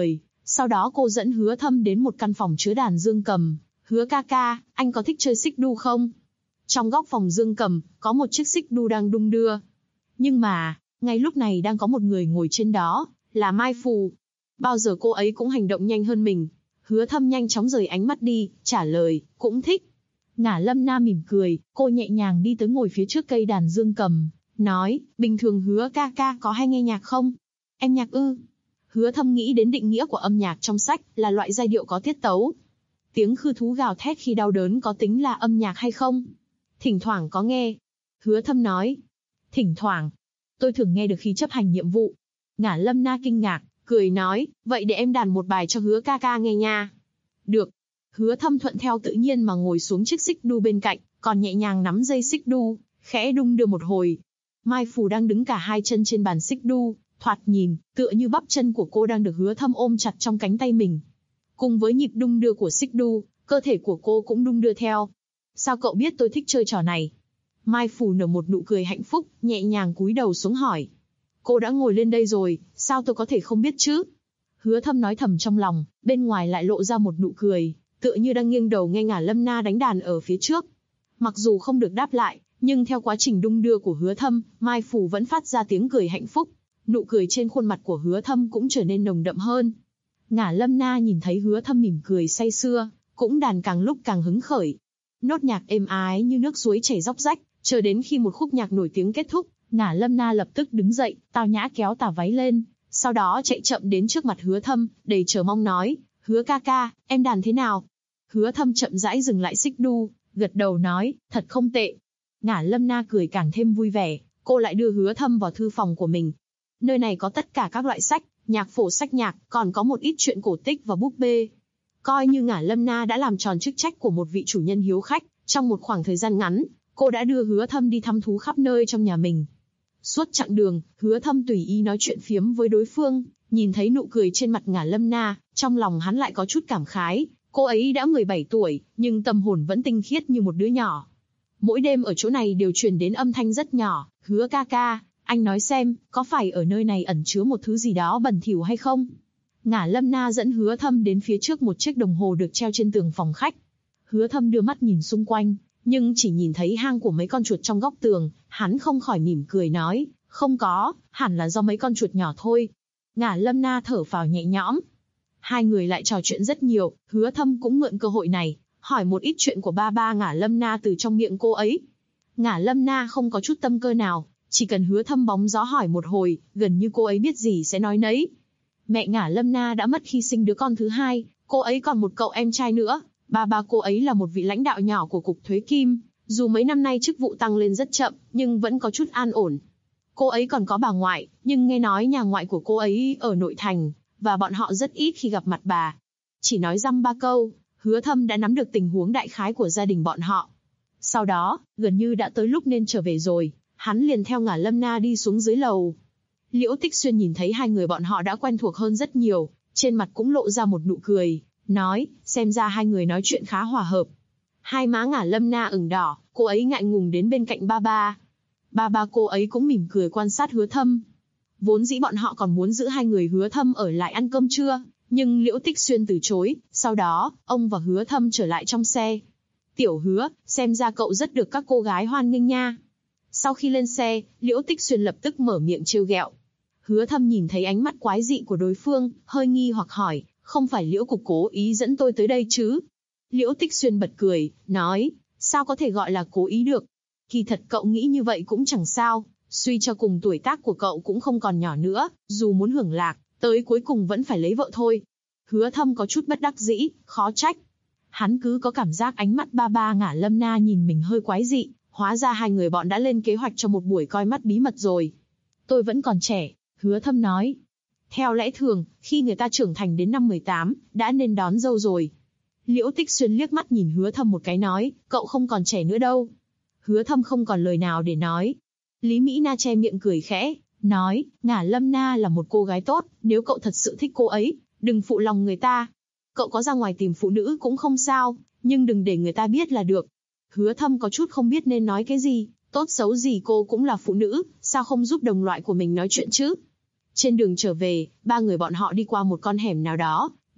Sau đó cô dẫn Hứa Thâm đến một căn phòng chứa đàn dương cầm. Hứa ca ca, anh có thích chơi xích đu không? Trong góc phòng dương cầm, có một chiếc xích đu đang đung đưa. Nhưng mà, ngay lúc này đang có một người ngồi trên đó, là Mai Phù. Bao giờ cô ấy cũng hành động nhanh hơn mình. Hứa Thâm nhanh chóng rời ánh mắt đi, trả lời, cũng thích. Ngả Lâm Na mỉm cười, cô nhẹ nhàng đi tới ngồi phía trước cây đàn dương cầm, nói, bình thường Hứa ca ca có hay nghe nhạc không? Em nhạc ư? Hứa Thâm nghĩ đến định nghĩa của âm nhạc trong sách là loại giai điệu có tiết tấu. Tiếng khư thú gào thét khi đau đớn có tính là âm nhạc hay không? Thỉnh thoảng có nghe. Hứa Thâm nói. Thỉnh thoảng. Tôi thường nghe được khi chấp hành nhiệm vụ. Ngả Lâm Na kinh ngạc, cười nói, vậy để em đàn một bài cho Hứa ca ca nghe nha. Được. Hứa Thâm thuận theo tự nhiên mà ngồi xuống chiếc xích đu bên cạnh, còn nhẹ nhàng nắm dây xích đu, khẽ đung đưa một hồi. Mai Phù đang đứng cả hai chân trên bàn xích đu, thoạt nhìn, tựa như bắp chân của cô đang được Hứa Thâm ôm chặt trong cánh tay mình. Cùng với nhịp đung đưa của xích đu, cơ thể của cô cũng đung đưa theo. Sao cậu biết tôi thích chơi trò này? Mai Phù nở một nụ cười hạnh phúc, nhẹ nhàng cúi đầu xuống hỏi. Cô đã ngồi lên đây rồi, sao tôi có thể không biết chứ? Hứa Thâm nói thầm trong lòng, bên ngoài lại lộ ra một nụ cười, tựa như đang nghiêng đầu nghe Ngả Lâm Na đánh đàn ở phía trước. Mặc dù không được đáp lại, nhưng theo quá trình đung đưa của Hứa Thâm, Mai Phù vẫn phát ra tiếng cười hạnh phúc. Nụ cười trên khuôn mặt của Hứa Thâm cũng trở nên nồng đậm hơn. Ngả Lâm Na nhìn thấy Hứa Thâm mỉm cười say sưa, cũng đàn càng lúc càng hứng khởi. Nốt nhạc êm ái như nước suối chảy róc rách, chờ đến khi một khúc nhạc nổi tiếng kết thúc, Ngả Lâm Na lập tức đứng dậy, tao nhã kéo tà váy lên, sau đó chạy chậm đến trước mặt Hứa Thâm, đầy chờ mong nói, Hứa ca ca, em đàn thế nào? Hứa Thâm chậm rãi dừng lại xích đu, gật đầu nói, thật không tệ. Ngả Lâm Na cười càng thêm vui vẻ, cô lại đưa Hứa Thâm vào thư phòng của mình. Nơi này có tất cả các loại sách, nhạc phổ sách nhạc, còn có một ít truyện cổ tích và búp bê. Coi như Ngả Lâm Na đã làm tròn chức trách của một vị chủ nhân hiếu khách, trong một khoảng thời gian ngắn, cô đã đưa Hứa Thâm đi thăm thú khắp nơi trong nhà mình. Suốt chặng đường, Hứa Thâm tùy ý nói chuyện phiếm với đối phương, nhìn thấy nụ cười trên mặt Ngả Lâm Na, trong lòng hắn lại có chút cảm khái, cô ấy đã 17 tuổi, nhưng tâm hồn vẫn tinh khiết như một đứa nhỏ. Mỗi đêm ở chỗ này đều truyền đến âm thanh rất nhỏ, Hứa ca ca, anh nói xem, có phải ở nơi này ẩn chứa một thứ gì đó bẩn thỉu hay không? Ngả Lâm Na dẫn Hứa Thâm đến phía trước một chiếc đồng hồ được treo trên tường phòng khách. Hứa Thâm đưa mắt nhìn xung quanh, nhưng chỉ nhìn thấy hang của mấy con chuột trong góc tường, hắn không khỏi mỉm cười nói, không có, hẳn là do mấy con chuột nhỏ thôi. Ngả Lâm Na thở phào nhẹ nhõm. Hai người lại trò chuyện rất nhiều, Hứa Thâm cũng mượn cơ hội này, hỏi một ít chuyện của ba Ngả Lâm Na từ trong miệng cô ấy. Ngả Lâm Na không có chút tâm cơ nào, chỉ cần Hứa Thâm bóng gió hỏi một hồi, gần như cô ấy biết gì sẽ nói nấy. Mẹ Ngả Lâm Na đã mất khi sinh đứa con thứ hai, cô ấy còn một cậu em trai nữa. Ba cô ấy là một vị lãnh đạo nhỏ của Cục Thuế Kim, dù mấy năm nay chức vụ tăng lên rất chậm, nhưng vẫn có chút an ổn. Cô ấy còn có bà ngoại, nhưng nghe nói nhà ngoại của cô ấy ở nội thành, và bọn họ rất ít khi gặp mặt bà. Chỉ nói dăm ba câu, Hứa Thâm đã nắm được tình huống đại khái của gia đình bọn họ. Sau đó, gần như đã tới lúc nên trở về rồi, hắn liền theo Ngả Lâm Na đi xuống dưới lầu. Liễu Tích Xuyên nhìn thấy hai người bọn họ đã quen thuộc hơn rất nhiều, trên mặt cũng lộ ra một nụ cười, nói, xem ra hai người nói chuyện khá hòa hợp. Hai má Ngả Lâm Na ửng đỏ, cô ấy ngại ngùng đến bên cạnh ba. Ba cô ấy cũng mỉm cười quan sát Hứa Thâm. Vốn dĩ bọn họ còn muốn giữ hai người Hứa Thâm ở lại ăn cơm trưa, nhưng Liễu Tích Xuyên từ chối, sau đó, ông và Hứa Thâm trở lại trong xe. Tiểu Hứa, xem ra cậu rất được các cô gái hoan nghênh nha. Sau khi lên xe, Liễu Tích Xuyên lập tức mở miệng trêu ghẹo. Hứa Thâm nhìn thấy ánh mắt quái dị của đối phương, hơi nghi hoặc hỏi, không phải Liễu cục cố ý dẫn tôi tới đây chứ? Liễu Tích Xuyên bật cười, nói, sao có thể gọi là cố ý được? Kỳ thật cậu nghĩ như vậy cũng chẳng sao, suy cho cùng tuổi tác của cậu cũng không còn nhỏ nữa, dù muốn hưởng lạc, tới cuối cùng vẫn phải lấy vợ thôi. Hứa Thâm có chút bất đắc dĩ, khó trách. Hắn cứ có cảm giác ánh mắt ba Ngả Lâm Na nhìn mình hơi quái dị, hóa ra hai người bọn đã lên kế hoạch cho một buổi coi mắt bí mật rồi. Tôi vẫn còn trẻ, Hứa Thâm nói. Theo lẽ thường, khi người ta trưởng thành đến năm 18, đã nên đón dâu rồi. Liễu Tích Xuyên liếc mắt nhìn Hứa Thâm một cái nói, cậu không còn trẻ nữa đâu. Hứa Thâm không còn lời nào để nói. Lý Mỹ Na che miệng cười khẽ, nói, Ngả Lâm Na là một cô gái tốt, nếu cậu thật sự thích cô ấy, đừng phụ lòng người ta. Cậu có ra ngoài tìm phụ nữ cũng không sao, nhưng đừng để người ta biết là được. Hứa Thâm có chút không biết nên nói cái gì, tốt xấu gì cô cũng là phụ nữ, sao không giúp đồng loại của mình nói chuyện chứ? Trên đường trở về, ba người bọn họ đi qua một con hẻm nào đó,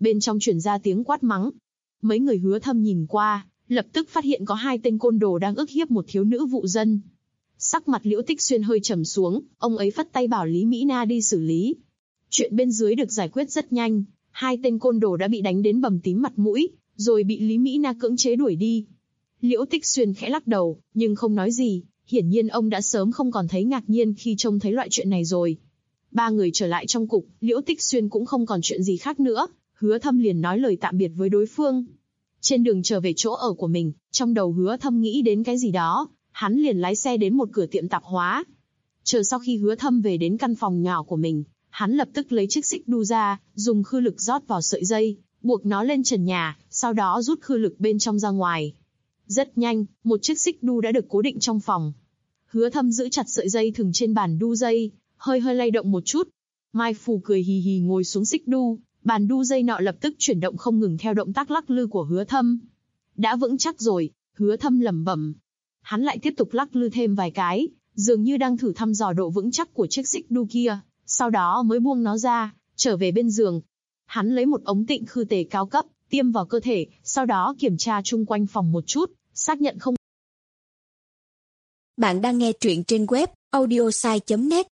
bên trong truyền ra tiếng quát mắng. Mấy người Hứa Thâm nhìn qua, lập tức phát hiện có 2 tên côn đồ đang ức hiếp một thiếu nữ vụ dân. Sắc mặt Liễu Tích Xuyên hơi trầm xuống, ông ấy phất tay bảo Lý Mỹ Na đi xử lý. Chuyện bên dưới được giải quyết rất nhanh, 2 tên côn đồ đã bị đánh đến bầm tím mặt mũi, rồi bị Lý Mỹ Na cưỡng chế đuổi đi. Liễu Tích Xuyên khẽ lắc đầu, nhưng không nói gì, hiển nhiên ông đã sớm không còn thấy ngạc nhiên khi trông thấy loại chuyện này rồi. 3 người trở lại trong cục, Liễu Tích Xuyên cũng không còn chuyện gì khác nữa, Hứa Thâm liền nói lời tạm biệt với đối phương. Trên đường trở về chỗ ở của mình, trong đầu Hứa Thâm nghĩ đến cái gì đó, hắn liền lái xe đến một cửa tiệm tạp hóa. Chờ sau khi Hứa Thâm về đến căn phòng nhỏ của mình, hắn lập tức lấy chiếc xích đu ra, dùng khư lực rót vào sợi dây, buộc nó lên trần nhà, sau đó rút khư lực bên trong ra ngoài. Rất nhanh, một chiếc xích đu đã được cố định trong phòng. Hứa Thâm giữ chặt sợi dây thừng trên bàn đu dây, hơi lay động một chút. Mai Phù cười hì hì ngồi xuống xích đu, bàn đu dây nọ lập tức chuyển động không ngừng theo động tác lắc lư của Hứa Thâm. Đã vững chắc rồi, Hứa Thâm lẩm bẩm. Hắn lại tiếp tục lắc lư thêm vài cái, dường như đang thử thăm dò độ vững chắc của chiếc xích đu kia, sau đó mới buông nó ra, trở về bên giường. Hắn lấy một ống tịnh khư tề cao cấp, tiêm vào cơ thể, sau đó kiểm tra chung quanh phòng một chút, xác nhận không. Bạn đang nghe truyện trên web audiosai.net.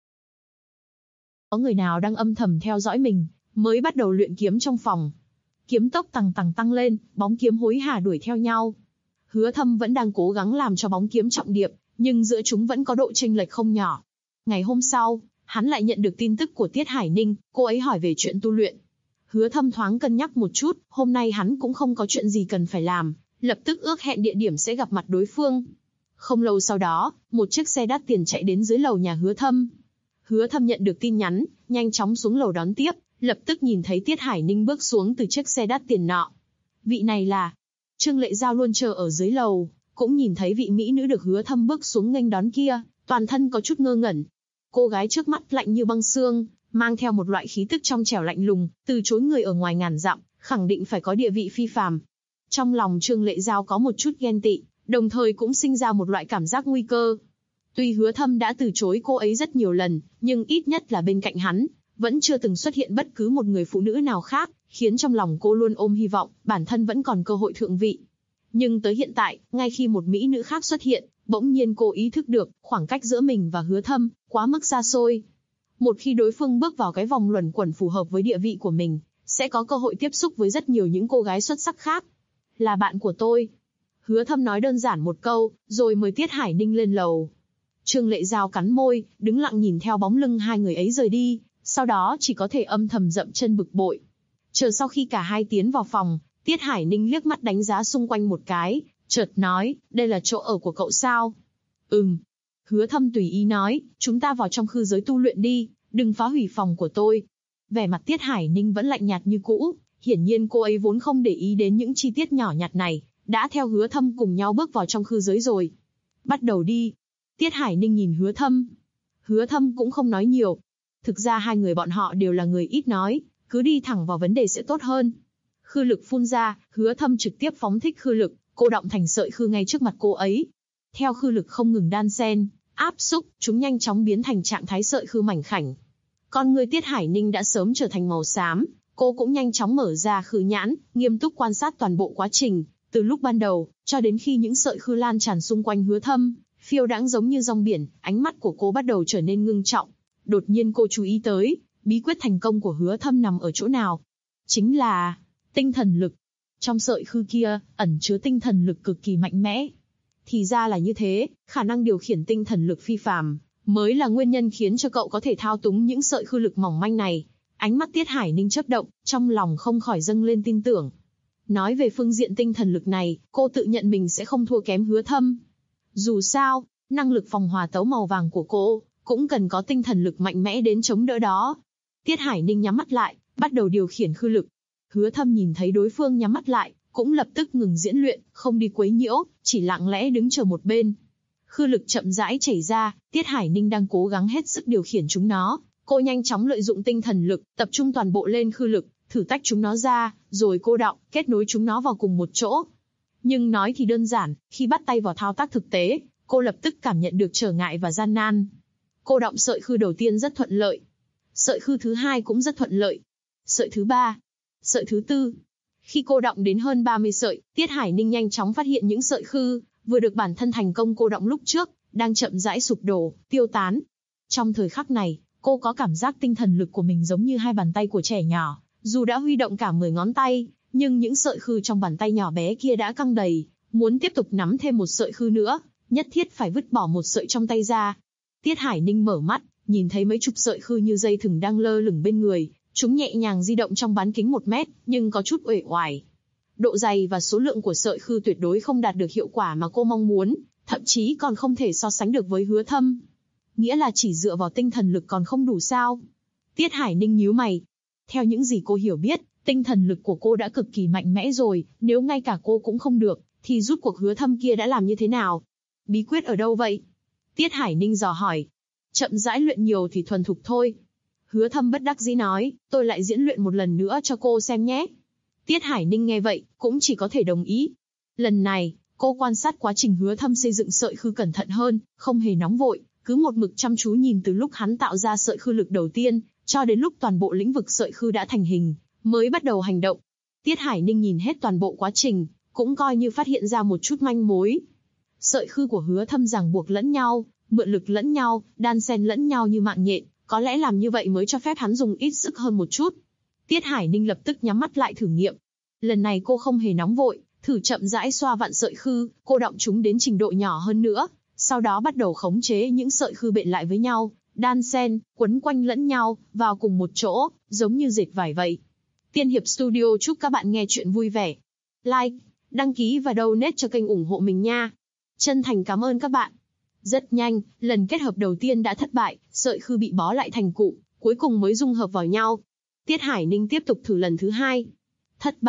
Có người nào đang âm thầm theo dõi mình, mới bắt đầu luyện kiếm trong phòng. Kiếm tốc tăng lên, bóng kiếm hối hả đuổi theo nhau. Hứa Thâm vẫn đang cố gắng làm cho bóng kiếm trọng điệp, nhưng giữa chúng vẫn có độ chênh lệch không nhỏ. Ngày hôm sau, hắn lại nhận được tin tức của Tiết Hải Ninh, cô ấy hỏi về chuyện tu luyện. Hứa Thâm thoáng cân nhắc một chút, hôm nay hắn cũng không có chuyện gì cần phải làm, lập tức ước hẹn địa điểm sẽ gặp mặt đối phương. Không lâu sau đó, một chiếc xe đắt tiền chạy đến dưới lầu nhà Hứa Thâm. Hứa Thâm nhận được tin nhắn, nhanh chóng xuống lầu đón tiếp, lập tức nhìn thấy Tiết Hải Ninh bước xuống từ chiếc xe đắt tiền nọ. Vị này là... Trương Lệ Giao luôn chờ ở dưới lầu, cũng nhìn thấy vị mỹ nữ được Hứa Thâm bước xuống nghênh đón kia, toàn thân có chút ngơ ngẩn. Cô gái trước mắt lạnh như băng xương, mang theo một loại khí tức trong trẻo lạnh lùng, từ chối người ở ngoài ngàn dặm, khẳng định phải có địa vị phi phàm. Trong lòng Trương Lệ Giao có một chút ghen tị, đồng thời cũng sinh ra một loại cảm giác nguy cơ. Tuy Hứa Thâm đã từ chối cô ấy rất nhiều lần, nhưng ít nhất là bên cạnh hắn, vẫn chưa từng xuất hiện bất cứ một người phụ nữ nào khác, khiến trong lòng cô luôn ôm hy vọng, bản thân vẫn còn cơ hội thượng vị. Nhưng tới hiện tại, ngay khi một mỹ nữ khác xuất hiện, bỗng nhiên cô ý thức được, khoảng cách giữa mình và Hứa Thâm, quá mức xa xôi. Một khi đối phương bước vào cái vòng luẩn quẩn phù hợp với địa vị của mình, sẽ có cơ hội tiếp xúc với rất nhiều những cô gái xuất sắc khác. Là bạn của tôi. Hứa Thâm nói đơn giản một câu, rồi mời Tiết Hải Ninh lên lầu. Trương Lệ Giao cắn môi, đứng lặng nhìn theo bóng lưng hai người ấy rời đi, sau đó chỉ có thể âm thầm dậm chân bực bội. Chờ sau khi cả hai tiến vào phòng, Tiết Hải Ninh liếc mắt đánh giá xung quanh một cái, chợt nói, đây là chỗ ở của cậu sao? Hứa Thâm tùy ý nói, chúng ta vào trong khư giới tu luyện đi, đừng phá hủy phòng của tôi. Vẻ mặt Tiết Hải Ninh vẫn lạnh nhạt như cũ, hiển nhiên cô ấy vốn không để ý đến những chi tiết nhỏ nhặt này, đã theo Hứa Thâm cùng nhau bước vào trong khư giới rồi. Bắt đầu đi. Tiết Hải Ninh nhìn Hứa Thâm. Hứa Thâm cũng không nói nhiều. Thực ra hai người bọn họ đều là người ít nói, cứ đi thẳng vào vấn đề sẽ tốt hơn. Khư lực phun ra, Hứa Thâm trực tiếp phóng thích khư lực, cô động thành sợi khư ngay trước mặt cô ấy. Theo khư lực không ngừng đan xen, áp xúc, chúng nhanh chóng biến thành trạng thái sợi khư mảnh khảnh. Con người Tiết Hải Ninh đã sớm trở thành màu xám, cô cũng nhanh chóng mở ra khư nhãn, nghiêm túc quan sát toàn bộ quá trình, từ lúc ban đầu, cho đến khi những sợi khư lan tràn xung quanh Hứa Thâm, phiêu đãng giống như rong biển, ánh mắt của cô bắt đầu trở nên ngưng trọng. Đột nhiên cô chú ý tới, bí quyết thành công của Hứa Thâm nằm ở chỗ nào? Chính là tinh thần lực. Trong sợi khư kia, ẩn chứa tinh thần lực cực kỳ mạnh mẽ. Thì ra là như thế, khả năng điều khiển tinh thần lực phi phàm, mới là nguyên nhân khiến cho cậu có thể thao túng những sợi khư lực mỏng manh này. Ánh mắt Tiết Hải Ninh chớp động, trong lòng không khỏi dâng lên tin tưởng. Nói về phương diện tinh thần lực này, cô tự nhận mình sẽ không thua kém Hứa Thâm. Dù sao, năng lực phòng hòa tấu màu vàng của cô, cũng cần có tinh thần lực mạnh mẽ đến chống đỡ đó. Tiết Hải Ninh nhắm mắt lại, bắt đầu điều khiển khư lực. Hứa Thâm nhìn thấy đối phương nhắm mắt lại, cũng lập tức ngừng diễn luyện, không đi quấy nhiễu, chỉ lặng lẽ đứng chờ một bên. Khư lực chậm rãi chảy ra, Tiết Hải Ninh đang cố gắng hết sức điều khiển chúng nó. Cô nhanh chóng lợi dụng tinh thần lực, tập trung toàn bộ lên khư lực, thử tách chúng nó ra, rồi cô đọng, kết nối chúng nó vào cùng một chỗ. Nhưng nói thì đơn giản, khi bắt tay vào thao tác thực tế, cô lập tức cảm nhận được trở ngại và gian nan. Cô đọng sợi khư đầu tiên rất thuận lợi. Sợi khư thứ hai cũng rất thuận lợi. Sợi thứ ba. Sợi thứ tư. Khi cô đọng đến hơn 30 sợi, Tiết Hải Ninh nhanh chóng phát hiện những sợi khư vừa được bản thân thành công cô đọng lúc trước, đang chậm rãi sụp đổ, tiêu tán. Trong thời khắc này, cô có cảm giác tinh thần lực của mình giống như hai bàn tay của trẻ nhỏ, dù đã huy động cả 10 ngón tay, nhưng những sợi khư trong bàn tay nhỏ bé kia đã căng đầy, muốn tiếp tục nắm thêm một sợi khư nữa, nhất thiết phải vứt bỏ một sợi trong tay ra. Tiết Hải Ninh mở mắt, nhìn thấy mấy chục sợi khư như dây thừng đang lơ lửng bên người, chúng nhẹ nhàng di động trong bán kính 1 mét, nhưng có chút uể oải. Độ dày và số lượng của sợi khư tuyệt đối không đạt được hiệu quả mà cô mong muốn, thậm chí còn không thể so sánh được với Hứa Thâm. Nghĩa là chỉ dựa vào tinh thần lực còn không đủ sao? Tiết Hải Ninh nhíu mày. Theo những gì cô hiểu biết, tinh thần lực của cô đã cực kỳ mạnh mẽ rồi, nếu ngay cả cô cũng không được, thì rút cuộc Hứa Thâm kia đã làm như thế nào? Bí quyết ở đâu vậy? Tiết Hải Ninh dò hỏi. Chậm rãi luyện nhiều thì thuần thục thôi. Hứa Thâm bất đắc dĩ nói, tôi lại diễn luyện một lần nữa cho cô xem nhé. Tiết Hải Ninh nghe vậy, cũng chỉ có thể đồng ý. Lần này, cô quan sát quá trình Hứa Thâm xây dựng sợi khư cẩn thận hơn, không hề nóng vội, cứ một mực chăm chú nhìn từ lúc hắn tạo ra sợi khư lực đầu tiên, cho đến lúc toàn bộ lĩnh vực sợi khư đã thành hình, mới bắt đầu hành động. Tiết Hải Ninh nhìn hết toàn bộ quá trình, cũng coi như phát hiện ra một chút manh mối. Sợi khư của Hứa Thâm ràng buộc lẫn nhau, mượn lực lẫn nhau, đan xen lẫn nhau như mạng nhện, có lẽ làm như vậy mới cho phép hắn dùng ít sức hơn một chút. Tiết Hải Ninh lập tức nhắm mắt lại thử nghiệm. Lần này cô không hề nóng vội, thử chậm rãi xoa vặn sợi khư, cô đọng chúng đến trình độ nhỏ hơn nữa, sau đó bắt đầu khống chế những sợi khư bện lại với nhau, đan xen, quấn quanh lẫn nhau, vào cùng một chỗ, giống như dệt vải vậy. Tiên Hiệp Studio chúc các bạn nghe chuyện vui vẻ. Like, đăng ký và donate cho kênh ủng hộ mình nha. Chân thành cảm ơn các bạn. Rất nhanh, lần kết hợp đầu tiên đã thất bại, sợi khư bị bó lại thành cụm, cuối cùng mới dung hợp vào nhau. Tiết Hải Ninh tiếp tục thử lần thứ hai. Thất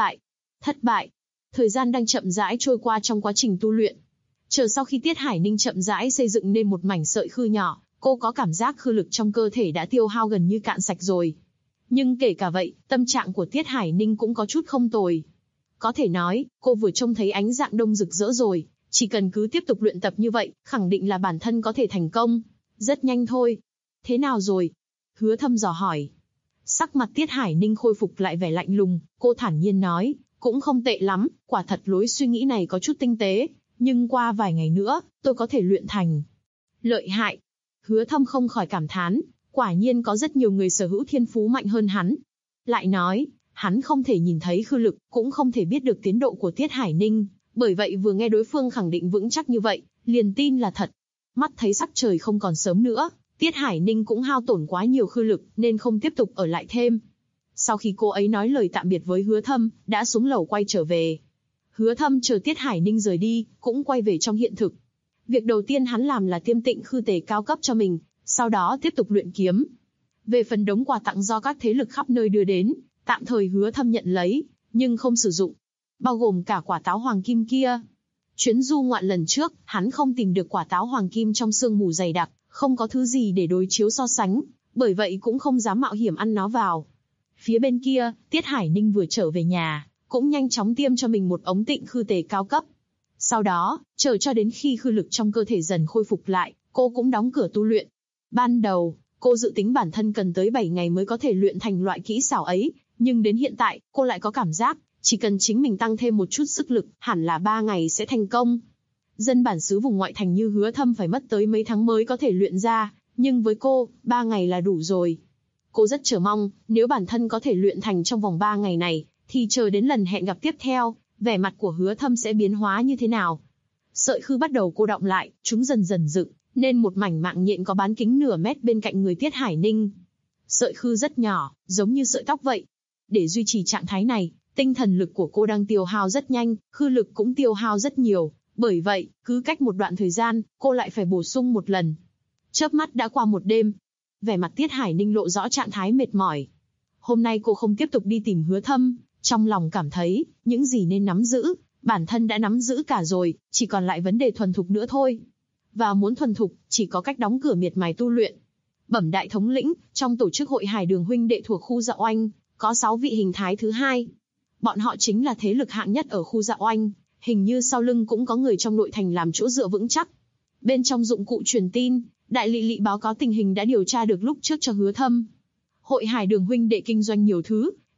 bại. Thời gian đang chậm rãi trôi qua trong quá trình tu luyện. Chờ sau khi Tiết Hải Ninh chậm rãi xây dựng nên một mảnh sợi khư nhỏ, cô có cảm giác khư lực trong cơ thể đã tiêu hao gần như cạn sạch rồi. Nhưng kể cả vậy, tâm trạng của Tiết Hải Ninh cũng có chút không tồi. Có thể nói, cô vừa trông thấy ánh dạng đông rực rỡ rồi, chỉ cần cứ tiếp tục luyện tập như vậy, khẳng định là bản thân có thể thành công. Rất nhanh thôi. Thế nào rồi? Hứa Thâm dò hỏi. Sắc mặt Tiết Hải Ninh khôi phục lại vẻ lạnh lùng, cô thản nhiên nói, cũng không tệ lắm, quả thật lối suy nghĩ này có chút tinh tế, nhưng qua vài ngày nữa, tôi có thể luyện thành. Lợi hại. Hứa Thâm không khỏi cảm thán, quả nhiên có rất nhiều người sở hữu thiên phú mạnh hơn hắn. Lại nói, hắn không thể nhìn thấy khư lực, cũng không thể biết được tiến độ của Tiết Hải Ninh, bởi vậy vừa nghe đối phương khẳng định vững chắc như vậy, liền tin là thật. Mắt thấy sắc trời không còn sớm nữa, Tiết Hải Ninh cũng hao tổn quá nhiều khư lực, nên không tiếp tục ở lại thêm. Sau khi cô ấy nói lời tạm biệt với Hứa Thâm, đã xuống lầu quay trở về. Hứa Thâm chờ Tiết Hải Ninh rời đi, cũng quay về trong hiện thực. Việc đầu tiên hắn làm là tiêm tịnh khư tề cao cấp cho mình, sau đó tiếp tục luyện kiếm. Về phần đống quà tặng do các thế lực khắp nơi đưa đến, tạm thời Hứa Thâm nhận lấy, nhưng không sử dụng. Bao gồm cả quả táo hoàng kim kia. Chuyến du ngoạn lần trước, hắn không tìm được quả táo hoàng kim trong sương mù dày đặc, không có thứ gì để đối chiếu so sánh, bởi vậy cũng không dám mạo hiểm ăn nó vào. Phía bên kia, Tiết Hải Ninh vừa trở về nhà, cũng nhanh chóng tiêm cho mình một ống tịnh khư tề cao cấp. Sau đó, chờ cho đến khi khư lực trong cơ thể dần khôi phục lại, cô cũng đóng cửa tu luyện. Ban đầu, cô dự tính bản thân cần tới 7 ngày mới có thể luyện thành loại kỹ xảo ấy, nhưng đến hiện tại, cô lại có cảm giác, chỉ cần chính mình tăng thêm một chút sức lực, hẳn là 3 ngày sẽ thành công. Dân bản xứ vùng ngoại thành như Hứa Thâm phải mất tới mấy tháng mới có thể luyện ra, nhưng với cô, 3 ngày là đủ rồi. Cô rất chờ mong, nếu bản thân có thể luyện thành trong vòng 3 ngày này, thì chờ đến lần hẹn gặp tiếp theo, vẻ mặt của Hứa Thâm sẽ biến hóa như thế nào. Sợi khư bắt đầu cô đọng lại, chúng dần dần dựng, nên một mảnh mạng nhện có bán kính nửa mét bên cạnh người Tiết Hải Ninh. Sợi khư rất nhỏ, giống như sợi tóc vậy. Để duy trì trạng thái này, tinh thần lực của cô đang tiêu hao rất nhanh, khư lực cũng tiêu hao rất nhiều. Bởi vậy, cứ cách một đoạn thời gian, cô lại phải bổ sung một lần. Chớp mắt đã qua một đêm. Vẻ mặt Tiết Hải Ninh lộ rõ trạng thái mệt mỏi. Hôm nay cô không tiếp tục đi tìm Hứa Thâm, trong lòng cảm thấy, những gì nên nắm giữ, bản thân đã nắm giữ cả rồi, chỉ còn lại vấn đề thuần thục nữa thôi. Và muốn thuần thục, chỉ có cách đóng cửa miệt mài tu luyện. Bẩm đại thống lĩnh, trong tổ chức hội Hải Đường huynh đệ thuộc khu Dạ Oanh, có 6 vị hình thái thứ hai. Bọn họ chính là thế lực hạng nhất ở khu Dạ Oanh, hình như sau lưng cũng có người trong nội thành làm chỗ dựa vững chắc. Bên trong dụng cụ truyền tin, Đại Lị Lị báo cáo tình hình đã điều tra được lúc trước cho Hứa Thâm. Hội Hải Đường huynh đệ kinh doanh nhiều thứ,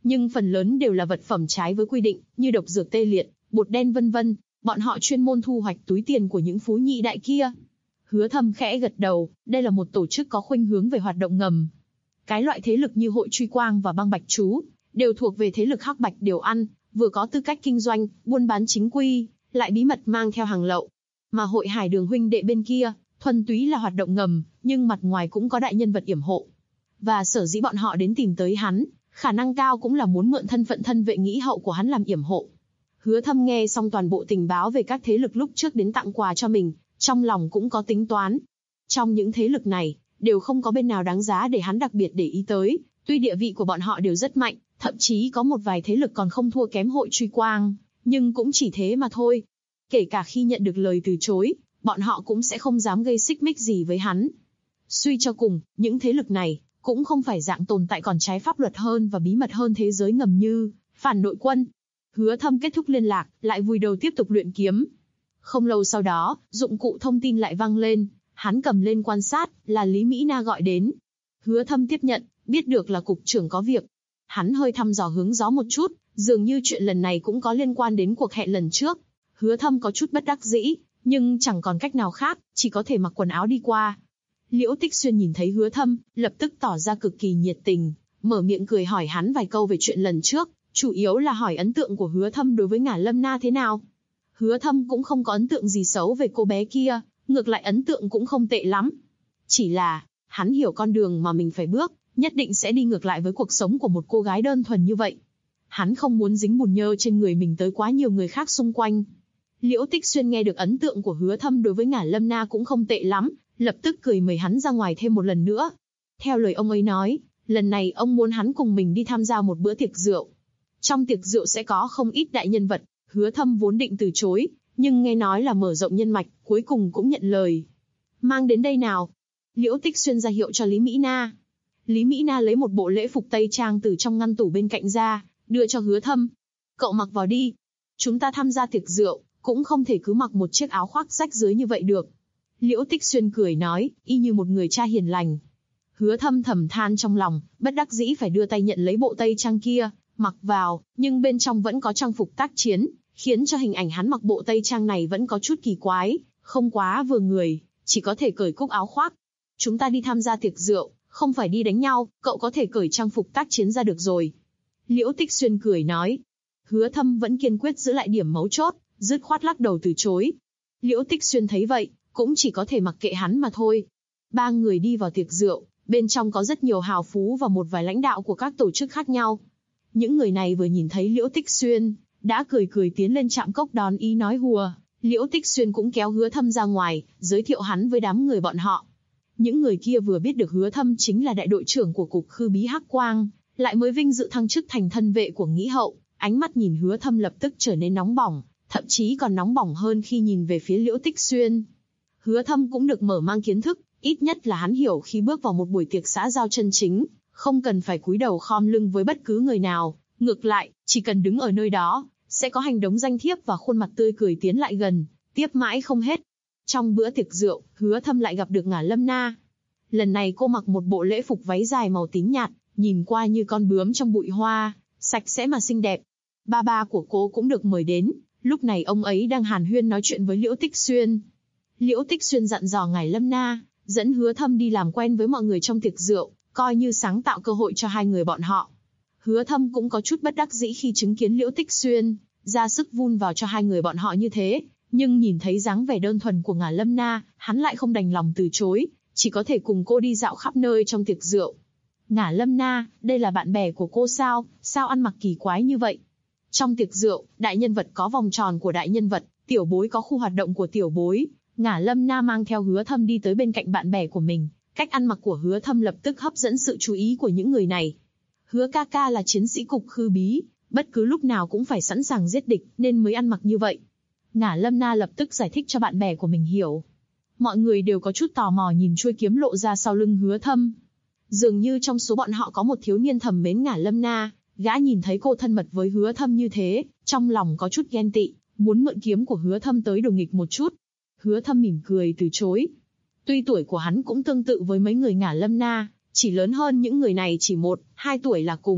nhưng phần lớn đều là vật phẩm trái với quy định, như độc dược tê liệt, bột đen vân vân. Bọn họ chuyên môn thu hoạch túi tiền của những phú nhị đại kia. Hứa Thâm khẽ gật đầu, đây là một tổ chức có khuynh hướng về hoạt động ngầm. Cái loại thế lực như Hội Truy Quang và Băng Bạch Chú, đều thuộc về thế lực Hắc Bạch Điều Ăn, vừa có tư cách kinh doanh, buôn bán chính quy, lại bí mật mang theo hàng lậu. Mà Hội Hải Đường huynh đệ bên kia, thuần túy là hoạt động ngầm, nhưng mặt ngoài cũng có đại nhân vật yểm hộ. Và sở dĩ bọn họ đến tìm tới hắn, khả năng cao cũng là muốn mượn thân phận thân vệ nghĩ hậu của hắn làm yểm hộ. Hứa Thâm nghe xong toàn bộ tình báo về các thế lực lúc trước đến tặng quà cho mình, trong lòng cũng có tính toán. Trong những thế lực này, đều không có bên nào đáng giá để hắn đặc biệt để ý tới, tuy địa vị của bọn họ đều rất mạnh, thậm chí có một vài thế lực còn không thua kém Hội Truy Quang, nhưng cũng chỉ thế mà thôi. Kể cả khi nhận được lời từ chối, bọn họ cũng sẽ không dám gây xích mích gì với hắn. Suy cho cùng, những thế lực này cũng không phải dạng tồn tại còn trái pháp luật hơn và bí mật hơn thế giới ngầm như Phản Nội Quân. Hứa Thâm kết thúc liên lạc, lại vùi đầu tiếp tục luyện kiếm. Không lâu sau đó, dụng cụ thông tin lại vang lên, hắn cầm lên quan sát, là Lý Mỹ Na gọi đến. Hứa Thâm tiếp nhận, biết được là cục trưởng có việc. Hắn hơi thăm dò hướng gió một chút, dường như chuyện lần này cũng có liên quan đến cuộc hẹn lần trước. Hứa Thâm có chút bất đắc dĩ, nhưng chẳng còn cách nào khác, chỉ có thể mặc quần áo đi qua. Liễu Tích Xuyên nhìn thấy Hứa Thâm, lập tức tỏ ra cực kỳ nhiệt tình, mở miệng cười hỏi hắn vài câu về chuyện lần trước, chủ yếu là hỏi ấn tượng của Hứa Thâm đối với Ngả Lâm Na thế nào. Hứa Thâm cũng không có ấn tượng gì xấu về cô bé kia, ngược lại ấn tượng cũng không tệ lắm. Chỉ là, hắn hiểu con đường mà mình phải bước, nhất định sẽ đi ngược lại với cuộc sống của một cô gái đơn thuần như vậy. Hắn không muốn dính bùn nhơ trên người mình tới quá nhiều người khác xung quanh. Liễu Tích Xuyên nghe được ấn tượng của Hứa Thâm đối với Ngả Lâm Na cũng không tệ lắm, lập tức cười mời hắn ra ngoài thêm một lần nữa. Theo lời ông ấy nói, lần này ông muốn hắn cùng mình đi tham gia một bữa tiệc rượu. Trong tiệc rượu sẽ có không ít đại nhân vật, Hứa Thâm vốn định từ chối, nhưng nghe nói là mở rộng nhân mạch, cuối cùng cũng nhận lời. Mang đến đây nào. Liễu Tích Xuyên ra hiệu cho Lý Mỹ Na. Lý Mỹ Na lấy một bộ lễ phục tây trang từ trong ngăn tủ bên cạnh ra, đưa cho Hứa Thâm. Cậu mặc vào đi. Chúng ta tham gia tiệc rượu, cũng không thể cứ mặc một chiếc áo khoác rách rưới như vậy được. Liễu Tích Xuyên cười nói, y như một người cha hiền lành. Hứa Thâm thầm than trong lòng, bất đắc dĩ phải đưa tay nhận lấy bộ tây trang kia, mặc vào, nhưng bên trong vẫn có trang phục tác chiến, khiến cho hình ảnh hắn mặc bộ tây trang này vẫn có chút kỳ quái, không quá vừa người, chỉ có thể cởi cúc áo khoác. Chúng ta đi tham gia tiệc rượu, không phải đi đánh nhau, cậu có thể cởi trang phục tác chiến ra được rồi. Liễu Tích Xuyên cười nói. Hứa Thâm vẫn kiên quyết giữ lại điểm mấu chốt, dứt khoát lắc đầu từ chối. Liễu Tích Xuyên thấy vậy, cũng chỉ có thể mặc kệ hắn mà thôi. Ba người đi vào tiệc rượu, bên trong có rất nhiều hào phú và một vài lãnh đạo của các tổ chức khác nhau. Những người này vừa nhìn thấy Liễu Tích Xuyên, đã cười cười tiến lên chạm cốc đón ý nói hùa. Liễu Tích Xuyên cũng kéo Hứa Thâm ra ngoài, giới thiệu hắn với đám người bọn họ. Những người kia vừa biết được Hứa Thâm chính là đại đội trưởng của cục khư bí Hắc Quang, lại mới vinh dự thăng chức thành thân vệ của Nghĩ Hậu, ánh mắt nhìn Hứa Thâm lập tức trở nên nóng bỏng, thậm chí còn nóng bỏng hơn khi nhìn về phía Liễu Tích Xuyên. Hứa Thâm cũng được mở mang kiến thức, ít nhất là hắn hiểu khi bước vào một buổi tiệc xã giao chân chính, không cần phải cúi đầu khom lưng với bất cứ người nào, ngược lại, chỉ cần đứng ở nơi đó, sẽ có hành đống danh thiếp và khuôn mặt tươi cười tiến lại gần, tiếp mãi không hết. Trong bữa tiệc rượu, Hứa Thâm lại gặp được Ngả Lâm Na. Lần này cô mặc một bộ lễ phục váy dài màu tím nhạt, nhìn qua như con bướm trong bụi hoa, sạch sẽ mà xinh đẹp. Ba của cô cũng được mời đến, lúc này ông ấy đang hàn huyên nói chuyện với Liễu Tích Xuyên. Liễu Tích Xuyên dặn dò Ngải Lâm Na, dẫn Hứa Thâm đi làm quen với mọi người trong tiệc rượu, coi như sáng tạo cơ hội cho hai người bọn họ. Hứa Thâm cũng có chút bất đắc dĩ khi chứng kiến Liễu Tích Xuyên ra sức vun vào cho hai người bọn họ như thế, nhưng nhìn thấy dáng vẻ đơn thuần của Ngả Lâm Na, hắn lại không đành lòng từ chối, chỉ có thể cùng cô đi dạo khắp nơi trong tiệc rượu. Ngả Lâm Na, đây là bạn bè của cô sao? Sao ăn mặc kỳ quái như vậy? Trong tiệc rượu, đại nhân vật có vòng tròn của đại nhân vật, tiểu bối có khu hoạt động của tiểu bối. Ngả Lâm Na mang theo Hứa Thâm đi tới bên cạnh bạn bè của mình, cách ăn mặc của Hứa Thâm lập tức hấp dẫn sự chú ý của những người này. Hứa ca ca là chiến sĩ cục khư bí, bất cứ lúc nào cũng phải sẵn sàng giết địch, nên mới ăn mặc như vậy. Ngả Lâm Na lập tức giải thích cho bạn bè của mình hiểu. Mọi người đều có chút tò mò nhìn chuôi kiếm lộ ra sau lưng Hứa Thâm. Dường như trong số bọn họ có một thiếu niên thầm mến Ngả Lâm Na, gã nhìn thấy cô thân mật với Hứa Thâm như thế, trong lòng có chút ghen tị, muốn mượn kiếm của Hứa Thâm tới đùa nghịch một chút. Hứa Thâm mỉm cười từ chối. Tuy tuổi của hắn cũng tương tự với mấy người Ngả Lâm Na, chỉ lớn hơn những người này chỉ 1-2 tuổi là cùng,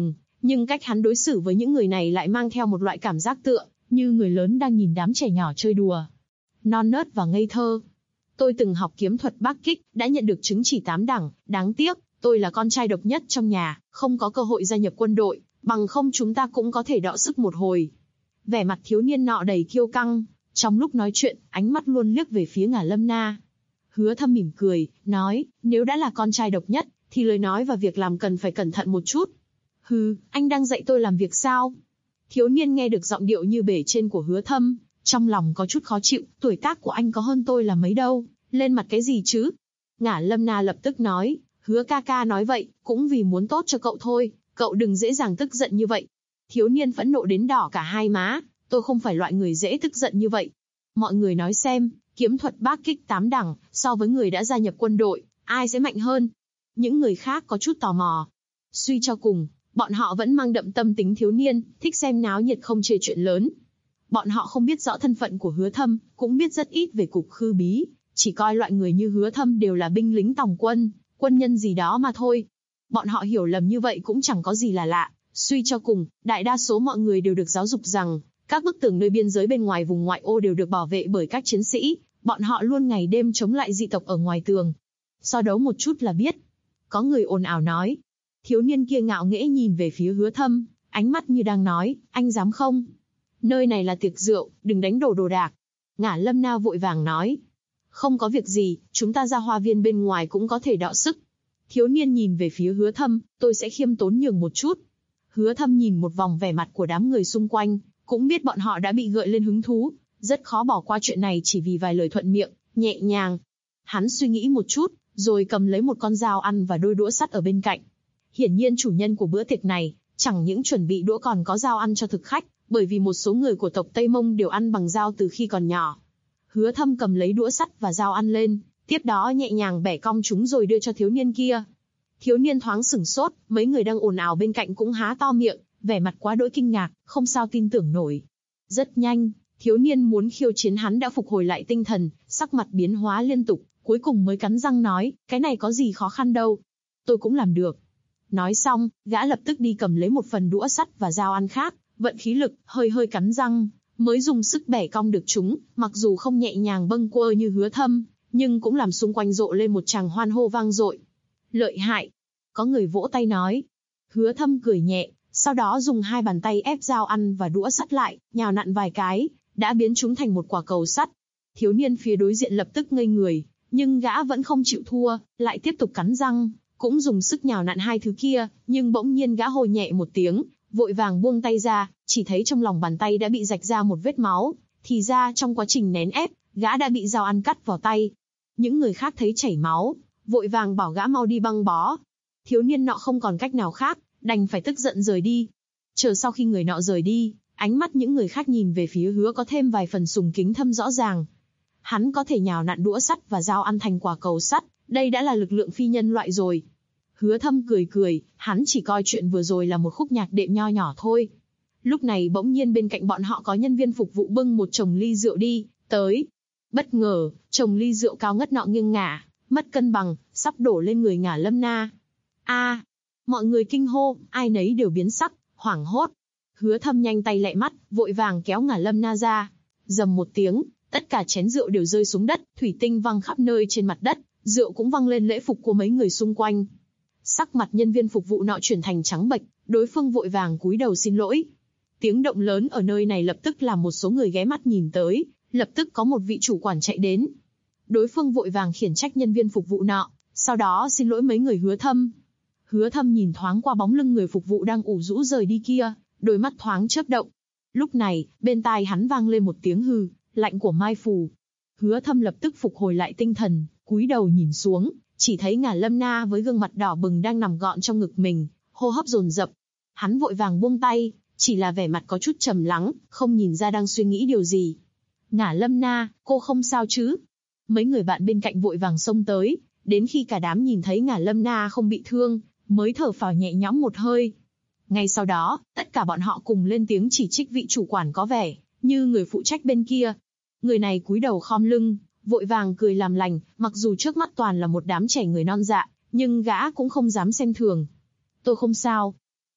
Nhưng cách hắn đối xử với những người này lại mang theo một loại cảm giác tựa như người lớn đang nhìn đám trẻ nhỏ chơi đùa. Non nớt và ngây thơ. Tôi từng học kiếm thuật Bắc Kích, đã nhận được chứng chỉ 8 đẳng, đáng tiếc, tôi là con trai độc nhất trong nhà, không có cơ hội gia nhập quân đội, bằng không chúng ta cũng có thể đọ sức một hồi. Vẻ mặt thiếu niên nọ đầy kiêu căng, trong lúc nói chuyện, ánh mắt luôn liếc về phía Ngả Lâm Na. Hứa Thâm mỉm cười, nói, nếu đã là con trai độc nhất, thì lời nói và việc làm cần phải cẩn thận một chút. Hừ, anh đang dạy tôi làm việc sao? Thiếu niên nghe được giọng điệu như bể trên của Hứa Thâm, trong lòng có chút khó chịu, tuổi tác của anh có hơn tôi là mấy đâu, lên mặt cái gì chứ? Ngả Lâm Na lập tức nói, Hứa ca ca nói vậy, cũng vì muốn tốt cho cậu thôi, cậu đừng dễ dàng tức giận như vậy. Thiếu niên phẫn nộ đến đỏ cả hai má, tôi không phải loại người dễ tức giận như vậy. Mọi người nói xem, kiếm thuật Bắc Kích 8 đẳng, so với người đã gia nhập quân đội, ai sẽ mạnh hơn? Những người khác có chút tò mò. Suy cho cùng, bọn họ vẫn mang đậm tâm tính thiếu niên, thích xem náo nhiệt không chê chuyện lớn. Bọn họ không biết rõ thân phận của Hứa Thâm, cũng biết rất ít về cục khư bí, chỉ coi loại người như Hứa Thâm đều là binh lính tòng quân, quân nhân gì đó mà thôi. Bọn họ hiểu lầm như vậy cũng chẳng có gì là lạ. Suy cho cùng, đại đa số mọi người đều được giáo dục rằng, các bức tường nơi biên giới bên ngoài vùng ngoại ô đều được bảo vệ bởi các chiến sĩ, bọn họ luôn ngày đêm chống lại dị tộc ở ngoài tường. So đấu một chút là biết. Có người ồn ào nói. Thiếu niên kia ngạo nghễ nhìn về phía Hứa Thâm, ánh mắt như đang nói, anh dám không? Nơi này là tiệc rượu, đừng đánh đổ đồ đạc. Ngả Lâm Na vội vàng nói. Không có việc gì, chúng ta ra hoa viên bên ngoài cũng có thể đọ sức. Thiếu niên nhìn về phía Hứa Thâm, tôi sẽ khiêm tốn nhường một chút. Hứa Thâm nhìn một vòng vẻ mặt của đám người xung quanh, cũng biết bọn họ đã bị gợi lên hứng thú, rất khó bỏ qua chuyện này chỉ vì vài lời thuận miệng, nhẹ nhàng. Hắn suy nghĩ một chút, rồi cầm lấy một con dao ăn và đôi đũa sắt ở bên cạnh. Hiển nhiên chủ nhân của bữa tiệc này, chẳng những chuẩn bị đũa còn có dao ăn cho thực khách, bởi vì một số người của tộc Tây Mông đều ăn bằng dao từ khi còn nhỏ. Hứa Thâm cầm lấy đũa sắt và dao ăn lên, tiếp đó nhẹ nhàng bẻ cong chúng rồi đưa cho thiếu niên kia. Thiếu niên thoáng sửng sốt, mấy người đang ồn ào bên cạnh cũng há to miệng, vẻ mặt quá đỗi kinh ngạc, không sao tin tưởng nổi. Rất nhanh, thiếu niên muốn khiêu chiến hắn đã phục hồi lại tinh thần, sắc mặt biến hóa liên tục, cuối cùng mới cắn răng nói, cái này có gì khó khăn đâu. Tôi cũng làm được. Nói xong, gã lập tức đi cầm lấy một phần đũa sắt và dao ăn khác, vận khí lực, hơi hơi cắn răng, mới dùng sức bẻ cong được chúng, mặc dù không nhẹ nhàng bâng quơ như Hứa Thâm, nhưng cũng làm xung quanh rộ lên một tràng hoan hô vang dội. Lợi hại. Có người vỗ tay nói. Hứa Thâm cười nhẹ, sau đó dùng hai bàn tay ép dao ăn và đũa sắt lại, nhào nặn vài cái, đã biến chúng thành một quả cầu sắt. Thiếu niên phía đối diện lập tức ngây người, nhưng gã vẫn không chịu thua, lại tiếp tục cắn răng, cũng dùng sức nhào nặn hai thứ kia, nhưng bỗng nhiên gã hô nhẹ một tiếng, vội vàng buông tay ra, chỉ thấy trong lòng bàn tay đã bị rạch ra một vết máu, thì ra trong quá trình nén ép, gã đã bị dao ăn cắt vào tay. Những người khác thấy chảy máu, vội vàng bảo gã mau đi băng bó. Thiếu niên nọ không còn cách nào khác, đành phải tức giận rời đi. Chờ sau khi người nọ rời đi, ánh mắt những người khác nhìn về phía Hứa có thêm vài phần sùng kính thâm rõ ràng. Hắn có thể nhào nặn đũa sắt và dao ăn thành quả cầu sắt, đây đã là lực lượng phi nhân loại rồi. Hứa Thâm cười cười, hắn chỉ coi chuyện vừa rồi là một khúc nhạc đệm nho nhỏ thôi. Lúc này bỗng nhiên bên cạnh bọn họ có nhân viên phục vụ bưng một chồng ly rượu đi tới. Bất ngờ, chồng ly rượu cao ngất nọ nghiêng ngả, mất cân bằng, sắp đổ lên người Ngả Lâm Na. A! Mọi người kinh hô, ai nấy đều biến sắc, hoảng hốt. Hứa Thâm nhanh tay lẹ mắt, vội vàng kéo Ngả Lâm Na ra. Rầm một tiếng, tất cả chén rượu đều rơi xuống đất, thủy tinh văng khắp nơi trên mặt đất, rượu cũng văng lên lễ phục của mấy người xung quanh. Sắc mặt nhân viên phục vụ nọ chuyển thành trắng bệch, đối phương vội vàng cúi đầu xin lỗi. Tiếng động lớn ở nơi này lập tức làm một số người ghé mắt nhìn tới, lập tức có một vị chủ quản chạy đến. Đối phương vội vàng khiển trách nhân viên phục vụ nọ, sau đó xin lỗi mấy người Hứa Thâm. Hứa Thâm nhìn thoáng qua bóng lưng người phục vụ đang ủ rũ rời đi kia, đôi mắt thoáng chớp động. Lúc này, bên tai hắn vang lên một tiếng hừ, lạnh của Mai Phù. Hứa Thâm lập tức phục hồi lại tinh thần, cúi đầu nhìn xuống, chỉ thấy Ngả Lâm Na với gương mặt đỏ bừng đang nằm gọn trong ngực mình, hô hấp dồn dập. Hắn vội vàng buông tay, chỉ là vẻ mặt có chút trầm lắng, không nhìn ra đang suy nghĩ điều gì. Ngả Lâm Na, cô không sao chứ? Mấy người bạn bên cạnh vội vàng xông tới, đến khi cả đám nhìn thấy Ngả Lâm Na không bị thương, mới thở phào nhẹ nhõm một hơi. Ngay sau đó, tất cả bọn họ cùng lên tiếng chỉ trích vị chủ quản có vẻ như người phụ trách bên kia. Người này cúi đầu khom lưng, vội vàng cười làm lành, mặc dù trước mắt toàn là một đám trẻ người non dạ, nhưng gã cũng không dám xem thường. Tôi không sao.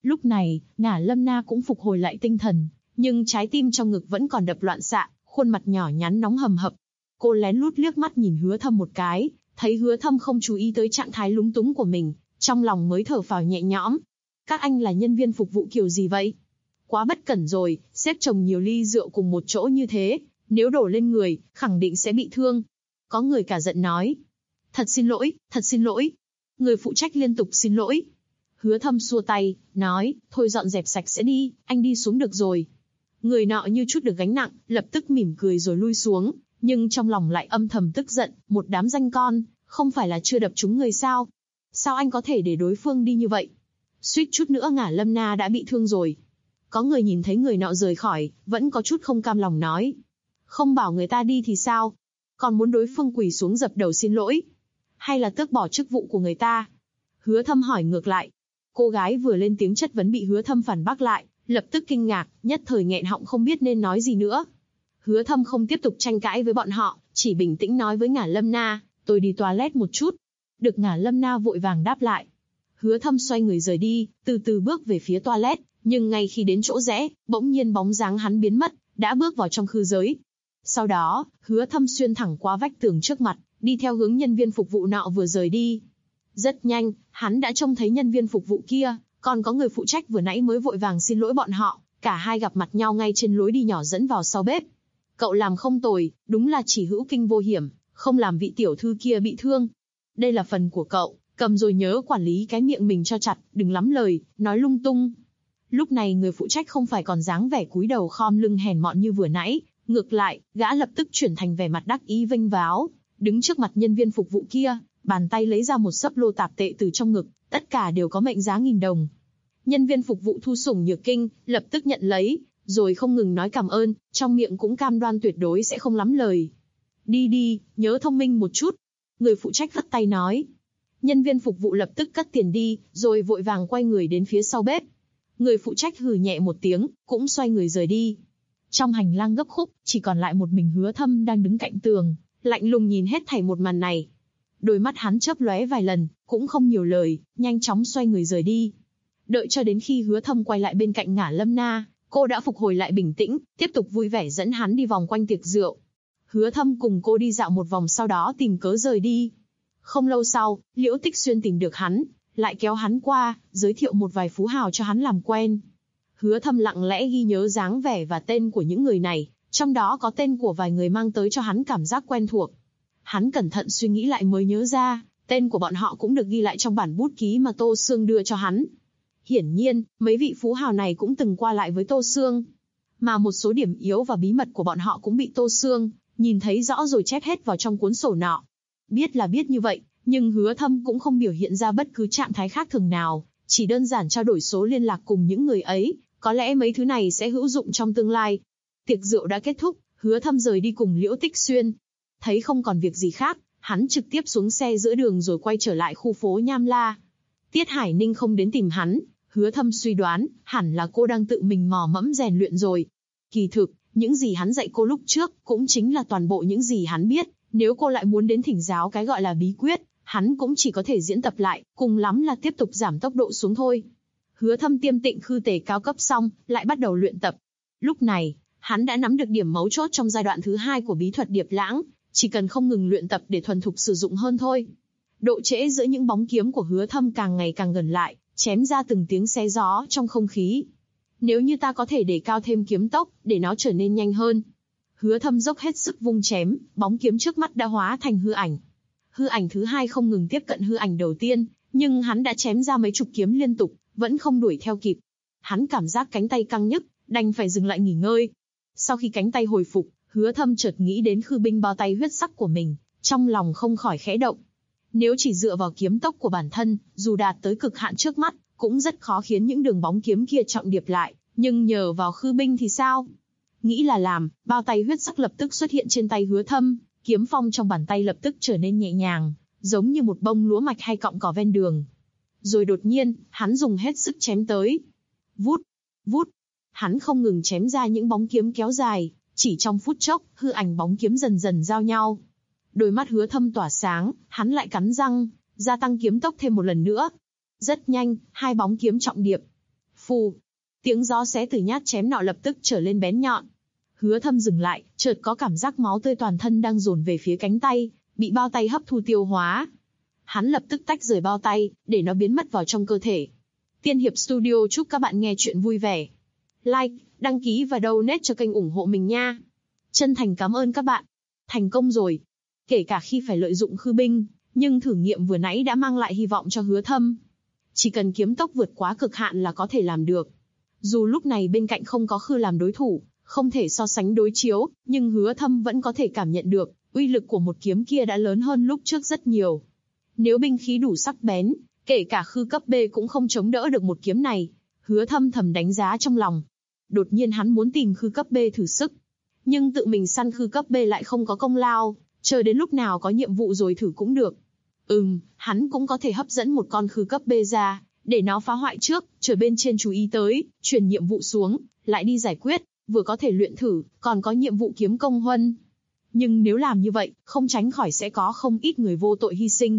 Lúc này, Ngả Lâm Na cũng phục hồi lại tinh thần, nhưng trái tim trong ngực vẫn còn đập loạn xạ, khuôn mặt nhỏ nhắn nóng hầm hập. Cô lén lút liếc mắt nhìn Hứa Thâm một cái, thấy Hứa Thâm không chú ý tới trạng thái lúng túng của mình, trong lòng mới thở phào nhẹ nhõm. Các anh là nhân viên phục vụ kiểu gì vậy? Quá bất cẩn rồi, xếp chồng nhiều ly rượu cùng một chỗ như thế, nếu đổ lên người, khẳng định sẽ bị thương. Có người cả giận nói. Thật xin lỗi, thật xin lỗi. Người phụ trách liên tục xin lỗi. Hứa Thâm xua tay, nói, thôi dọn dẹp sạch sẽ đi, anh đi xuống được rồi. Người nọ như chút được gánh nặng, lập tức mỉm cười rồi lui xuống, nhưng trong lòng lại âm thầm tức giận, một đám danh con, không phải là chưa đập trúng người sao? Sao anh có thể để đối phương đi như vậy? Suýt chút nữa Ngả Lâm Na đã bị thương rồi. Có người nhìn thấy người nọ rời khỏi, vẫn có chút không cam lòng nói. Không bảo người ta đi thì sao? Còn muốn đối phương quỳ xuống dập đầu xin lỗi? Hay là tước bỏ chức vụ của người ta? Hứa Thâm hỏi ngược lại. Cô gái vừa lên tiếng chất vấn bị Hứa Thâm phản bác lại, lập tức kinh ngạc, nhất thời nghẹn họng không biết nên nói gì nữa. Hứa Thâm không tiếp tục tranh cãi với bọn họ, chỉ bình tĩnh nói với Ngả Lâm Na, tôi đi toilet một chút. Được Ngả Lâm Na vội vàng đáp lại. Hứa Thâm xoay người rời đi, từ từ bước về phía toilet, nhưng ngay khi đến chỗ rẽ, bỗng nhiên bóng dáng hắn biến mất, đã bước vào trong khư giới. Sau đó, Hứa Thâm xuyên thẳng qua vách tường trước mặt, đi theo hướng nhân viên phục vụ nọ vừa rời đi. Rất nhanh, hắn đã trông thấy nhân viên phục vụ kia, còn có người phụ trách vừa nãy mới vội vàng xin lỗi bọn họ, cả hai gặp mặt nhau ngay trên lối đi nhỏ dẫn vào sau bếp. Cậu làm không tồi, đúng là chỉ hữu kinh vô hiểm, không làm vị tiểu thư kia bị thương. Đây là phần của cậu, cầm rồi nhớ quản lý cái miệng mình cho chặt, đừng lắm lời, nói lung tung. Lúc này người phụ trách không phải còn dáng vẻ cúi đầu khom lưng hèn mọn như vừa nãy, ngược lại, gã lập tức chuyển thành vẻ mặt đắc ý vênh váo, đứng trước mặt nhân viên phục vụ kia, bàn tay lấy ra một xấp lô tạp tệ từ trong ngực, tất cả đều có mệnh giá 1000 đồng. Nhân viên phục vụ Thu Sủng Nhược Kinh, lập tức nhận lấy, rồi không ngừng nói cảm ơn, trong miệng cũng cam đoan tuyệt đối sẽ không lắm lời. Đi đi, nhớ thông minh một chút. Người phụ trách vắt tay nói. Nhân viên phục vụ lập tức cất tiền đi, rồi vội vàng quay người đến phía sau bếp. Người phụ trách hừ nhẹ một tiếng, cũng xoay người rời đi. Trong hành lang gấp khúc, chỉ còn lại một mình Hứa Thâm đang đứng cạnh tường, lạnh lùng nhìn hết thảy một màn này. Đôi mắt hắn chớp lóe vài lần, cũng không nhiều lời, nhanh chóng xoay người rời đi. Đợi cho đến khi Hứa Thâm quay lại bên cạnh Ngả Lâm Na, cô đã phục hồi lại bình tĩnh, tiếp tục vui vẻ dẫn hắn đi vòng quanh tiệc rượu. Hứa Thâm cùng cô đi dạo một vòng sau đó tìm cớ rời đi. Không lâu sau, Liễu Tích Xuyên tìm được hắn, lại kéo hắn qua, giới thiệu một vài phú hào cho hắn làm quen. Hứa Thâm lặng lẽ ghi nhớ dáng vẻ và tên của những người này, trong đó có tên của vài người mang tới cho hắn cảm giác quen thuộc. Hắn cẩn thận suy nghĩ lại mới nhớ ra, tên của bọn họ cũng được ghi lại trong bản bút ký mà Tô Sương đưa cho hắn. Hiển nhiên, mấy vị phú hào này cũng từng qua lại với Tô Sương. Mà một số điểm yếu và bí mật của bọn họ cũng bị Tô Sương nhìn thấy rõ rồi chép hết vào trong cuốn sổ nọ. Biết là biết như vậy, nhưng Hứa Thâm cũng không biểu hiện ra bất cứ trạng thái khác thường nào, chỉ đơn giản trao đổi số liên lạc cùng những người ấy, có lẽ mấy thứ này sẽ hữu dụng trong tương lai. Tiệc rượu đã kết thúc, Hứa Thâm rời đi cùng Liễu Tích Xuyên. Thấy không còn việc gì khác, hắn trực tiếp xuống xe giữa đường rồi quay trở lại khu phố Nham La. Tiết Hải Ninh không đến tìm hắn, Hứa Thâm suy đoán, hẳn là cô đang tự mình mò mẫm rèn luyện rồi. Kỳ thực, những gì hắn dạy cô lúc trước, cũng chính là toàn bộ những gì hắn biết, nếu cô lại muốn đến thỉnh giáo cái gọi là bí quyết, hắn cũng chỉ có thể diễn tập lại, cùng lắm là tiếp tục giảm tốc độ xuống thôi. Hứa Thâm tiêm tịnh khư tề cao cấp xong, lại bắt đầu luyện tập. Lúc này, hắn đã nắm được điểm mấu chốt trong giai đoạn thứ 2 của bí thuật Điệp Lãng, chỉ cần không ngừng luyện tập để thuần thục sử dụng hơn thôi. Độ trễ giữa những bóng kiếm của Hứa Thâm càng ngày càng gần lại, chém ra từng tiếng xé gió trong không khí. Nếu như ta có thể để cao thêm kiếm tốc, để nó trở nên nhanh hơn. Hứa Thâm dốc hết sức vung chém, bóng kiếm trước mắt đã hóa thành hư ảnh. Hư ảnh thứ 2 không ngừng tiếp cận hư ảnh đầu tiên, nhưng hắn đã chém ra mấy chục kiếm liên tục, vẫn không đuổi theo kịp. Hắn cảm giác cánh tay căng nhức, đành phải dừng lại nghỉ ngơi. Sau khi cánh tay hồi phục, Hứa Thâm chợt nghĩ đến khư binh bao tay huyết sắc của mình, trong lòng không khỏi khẽ động. Nếu chỉ dựa vào kiếm tốc của bản thân, dù đạt tới cực hạn trước mắt, cũng rất khó khiến những đường bóng kiếm kia trọng điệp lại, nhưng nhờ vào khư binh thì sao? Nghĩ là làm, bao tay huyết sắc lập tức xuất hiện trên tay Hứa Thâm, kiếm phong trong bàn tay lập tức trở nên nhẹ nhàng, giống như một bông lúa mạch hay cọng cỏ ven đường. Rồi đột nhiên, hắn dùng hết sức chém tới. Vút, vút, hắn không ngừng chém ra những bóng kiếm kéo dài, chỉ trong phút chốc, hư ảnh bóng kiếm dần dần giao nhau. Đôi mắt Hứa Thâm tỏa sáng, hắn lại cắn răng, gia tăng kiếm tốc thêm một lần nữa. Rất nhanh, hai bóng kiếm trọng điệp. Phù, tiếng gió xé từ nhát chém nọ lập tức trở lên bén nhọn. Hứa Thâm dừng lại, chợt có cảm giác máu tươi toàn thân đang dồn về phía cánh tay, bị bao tay hấp thu tiêu hóa. Hắn lập tức tách rời bao tay, để nó biến mất vào trong cơ thể. Tiên Hiệp Studio chúc các bạn nghe chuyện vui vẻ. Like, đăng ký và donate cho kênh ủng hộ mình nha. Chân thành cảm ơn các bạn. Thành công rồi. Kể cả khi phải lợi dụng khư binh, nhưng thử nghiệm vừa nãy đã mang lại hy vọng cho Hứa Thâm. Chỉ cần kiếm tốc vượt quá cực hạn là có thể làm được. Dù lúc này bên cạnh không có khư làm đối thủ, không thể so sánh đối chiếu, nhưng Hứa Thâm vẫn có thể cảm nhận được, uy lực của một kiếm kia đã lớn hơn lúc trước rất nhiều. Nếu binh khí đủ sắc bén, kể cả khư cấp B cũng không chống đỡ được một kiếm này. Hứa Thâm thầm đánh giá trong lòng. Đột nhiên hắn muốn tìm khư cấp B thử sức. Nhưng tự mình săn khư cấp B lại không có công lao, chờ đến lúc nào có nhiệm vụ rồi thử cũng được. Hắn cũng có thể hấp dẫn một con khư cấp B ra, để nó phá hoại trước, chờ bên trên chú ý tới, truyền nhiệm vụ xuống, lại đi giải quyết, vừa có thể luyện thử, còn có nhiệm vụ kiếm công huân. Nhưng nếu làm như vậy, không tránh khỏi sẽ có không ít người vô tội hy sinh.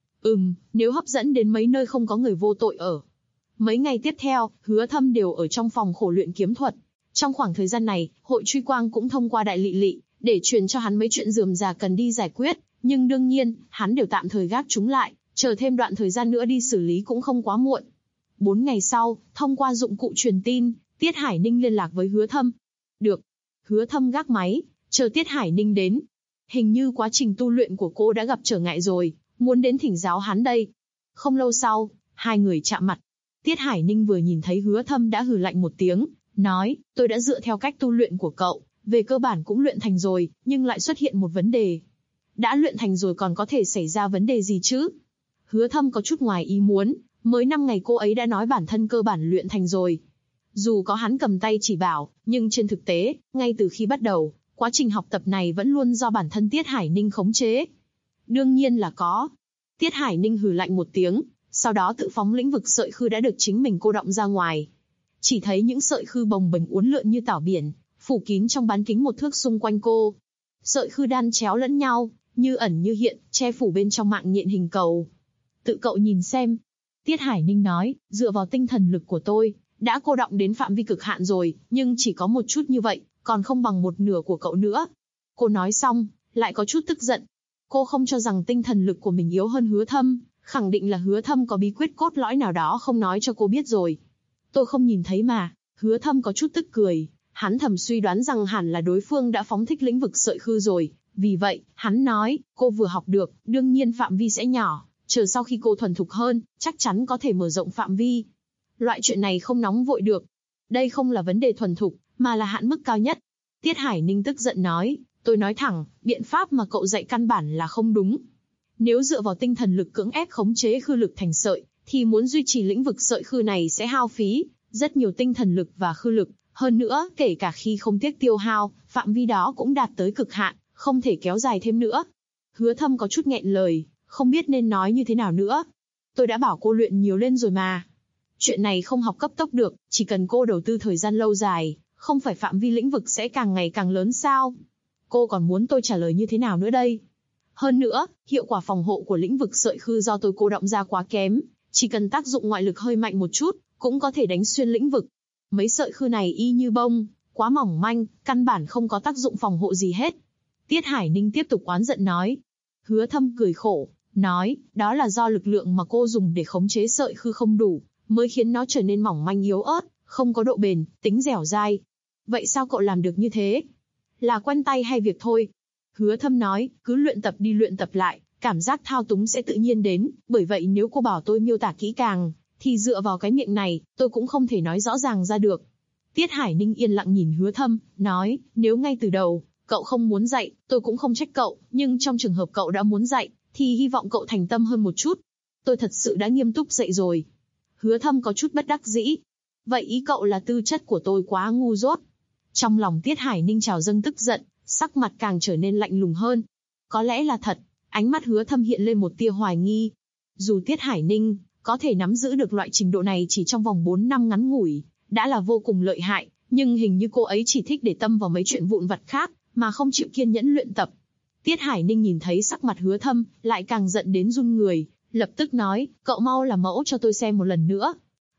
Nếu hấp dẫn đến mấy nơi không có người vô tội ở. Mấy ngày tiếp theo, Hứa Thâm đều ở trong phòng khổ luyện kiếm thuật. Trong khoảng thời gian này, Hội Truy Quang cũng thông qua Đại Lị Lị, để truyền cho hắn mấy chuyện rườm rà cần đi giải quyết, nhưng đương nhiên, hắn đều tạm thời gác chúng lại, chờ thêm đoạn thời gian nữa đi xử lý cũng không quá muộn. 4 ngày sau, thông qua dụng cụ truyền tin, Tiết Hải Ninh liên lạc với Hứa Thâm. Được. Hứa Thâm gác máy, chờ Tiết Hải Ninh đến. Hình như quá trình tu luyện của cô đã gặp trở ngại rồi, muốn đến thỉnh giáo hắn đây. Không lâu sau, hai người chạm mặt. Tiết Hải Ninh vừa nhìn thấy Hứa Thâm đã hừ lạnh một tiếng, nói, tôi đã dựa theo cách tu luyện của cậu, về cơ bản cũng luyện thành rồi, nhưng lại xuất hiện một vấn đề. Đã luyện thành rồi còn có thể xảy ra vấn đề gì chứ? Hứa Thâm có chút ngoài ý muốn, mới 5 ngày cô ấy đã nói bản thân cơ bản luyện thành rồi. Dù có hắn cầm tay chỉ bảo, nhưng trên thực tế, ngay từ khi bắt đầu, quá trình học tập này vẫn luôn do bản thân Tiết Hải Ninh khống chế. Đương nhiên là có. Tiết Hải Ninh hừ lạnh một tiếng, sau đó tự phóng lĩnh vực sợi khư đã được chính mình cô động ra ngoài. Chỉ thấy những sợi khư bồng bềnh uốn lượn như tảo biển, phủ kín trong bán kính 1 thước xung quanh cô. Sợi khư đan chéo lẫn nhau, như ẩn như hiện, che phủ bên trong mạng nhện hình cầu. Tự cậu nhìn xem. Tiết Hải Ninh nói, dựa vào tinh thần lực của tôi, đã cô động đến phạm vi cực hạn rồi, nhưng chỉ có một chút như vậy, còn không bằng một nửa của cậu nữa. Cô nói xong, lại có chút tức giận. Cô không cho rằng tinh thần lực của mình yếu hơn Hứa Thâm, khẳng định là Hứa Thâm có bí quyết cốt lõi nào đó không nói cho cô biết rồi. Tôi không nhìn thấy mà. Hứa Thâm có chút tức cười, hắn thầm suy đoán rằng hẳn là đối phương đã phóng thích lĩnh vực sợi khư rồi. Vì vậy, hắn nói, cô vừa học được, đương nhiên phạm vi sẽ nhỏ, chờ sau khi cô thuần thục hơn, chắc chắn có thể mở rộng phạm vi. Loại chuyện này không nóng vội được. Đây không là vấn đề thuần thục, mà là hạn mức cao nhất. Tiết Hải Ninh tức giận nói, tôi nói thẳng, biện pháp mà cậu dạy căn bản là không đúng. Nếu dựa vào tinh thần lực cưỡng ép khống chế khư lực thành sợi, thì muốn duy trì lĩnh vực sợi khư này sẽ hao phí rất nhiều tinh thần lực và khư lực. Hơn nữa, kể cả khi không tiếc tiêu hao, phạm vi đó cũng đạt tới cực hạn, không thể kéo dài thêm nữa. Hứa Thâm có chút nghẹn lời, không biết nên nói như thế nào nữa. Tôi đã bảo cô luyện nhiều lên rồi mà. Chuyện này không học cấp tốc được, chỉ cần cô đầu tư thời gian lâu dài, không phải phạm vi lĩnh vực sẽ càng ngày càng lớn sao? Cô còn muốn tôi trả lời như thế nào nữa đây? Hơn nữa, hiệu quả phòng hộ của lĩnh vực sợi khư do tôi cô động ra quá kém, chỉ cần tác dụng ngoại lực hơi mạnh một chút, cũng có thể đánh xuyên lĩnh vực. Mấy sợi khư này y như bông, quá mỏng manh, căn bản không có tác dụng phòng hộ gì hết. Tiết Hải Ninh tiếp tục oán giận nói. Hứa Thâm cười khổ, nói, đó là do lực lượng mà cô dùng để khống chế sợi khư không đủ, mới khiến nó trở nên mỏng manh yếu ớt, không có độ bền, tính dẻo dai. Vậy sao cậu làm được như thế? Là quen tay hay việc thôi? Hứa Thâm nói, cứ luyện tập đi luyện tập lại, cảm giác thao túng sẽ tự nhiên đến, bởi vậy nếu cô bảo tôi miêu tả kỹ càng, thì dựa vào cái miệng này, tôi cũng không thể nói rõ ràng ra được. Tiết Hải Ninh yên lặng nhìn Hứa Thâm, nói, nếu ngay từ đầu, cậu không muốn dạy, tôi cũng không trách cậu, nhưng trong trường hợp cậu đã muốn dạy, thì hy vọng cậu thành tâm hơn một chút. Tôi thật sự đã nghiêm túc dạy rồi. Hứa Thâm có chút bất đắc dĩ. Vậy ý cậu là tư chất của tôi quá ngu dốt. Trong lòng Tiết Hải Ninh trào dâng tức giận, sắc mặt càng trở nên lạnh lùng hơn. Có lẽ là thật, ánh mắt Hứa Thâm hiện lên một tia hoài nghi. Dù Tiết Hải Ninh có thể nắm giữ được loại trình độ này chỉ trong vòng 4 năm ngắn ngủi, đã là vô cùng lợi hại, nhưng hình như cô ấy chỉ thích để tâm vào mấy chuyện vụn vặt khác, mà không chịu kiên nhẫn luyện tập. Tiết Hải Ninh nhìn thấy sắc mặt Hứa Thâm, lại càng giận đến run người, lập tức nói, cậu mau làm mẫu cho tôi xem một lần nữa.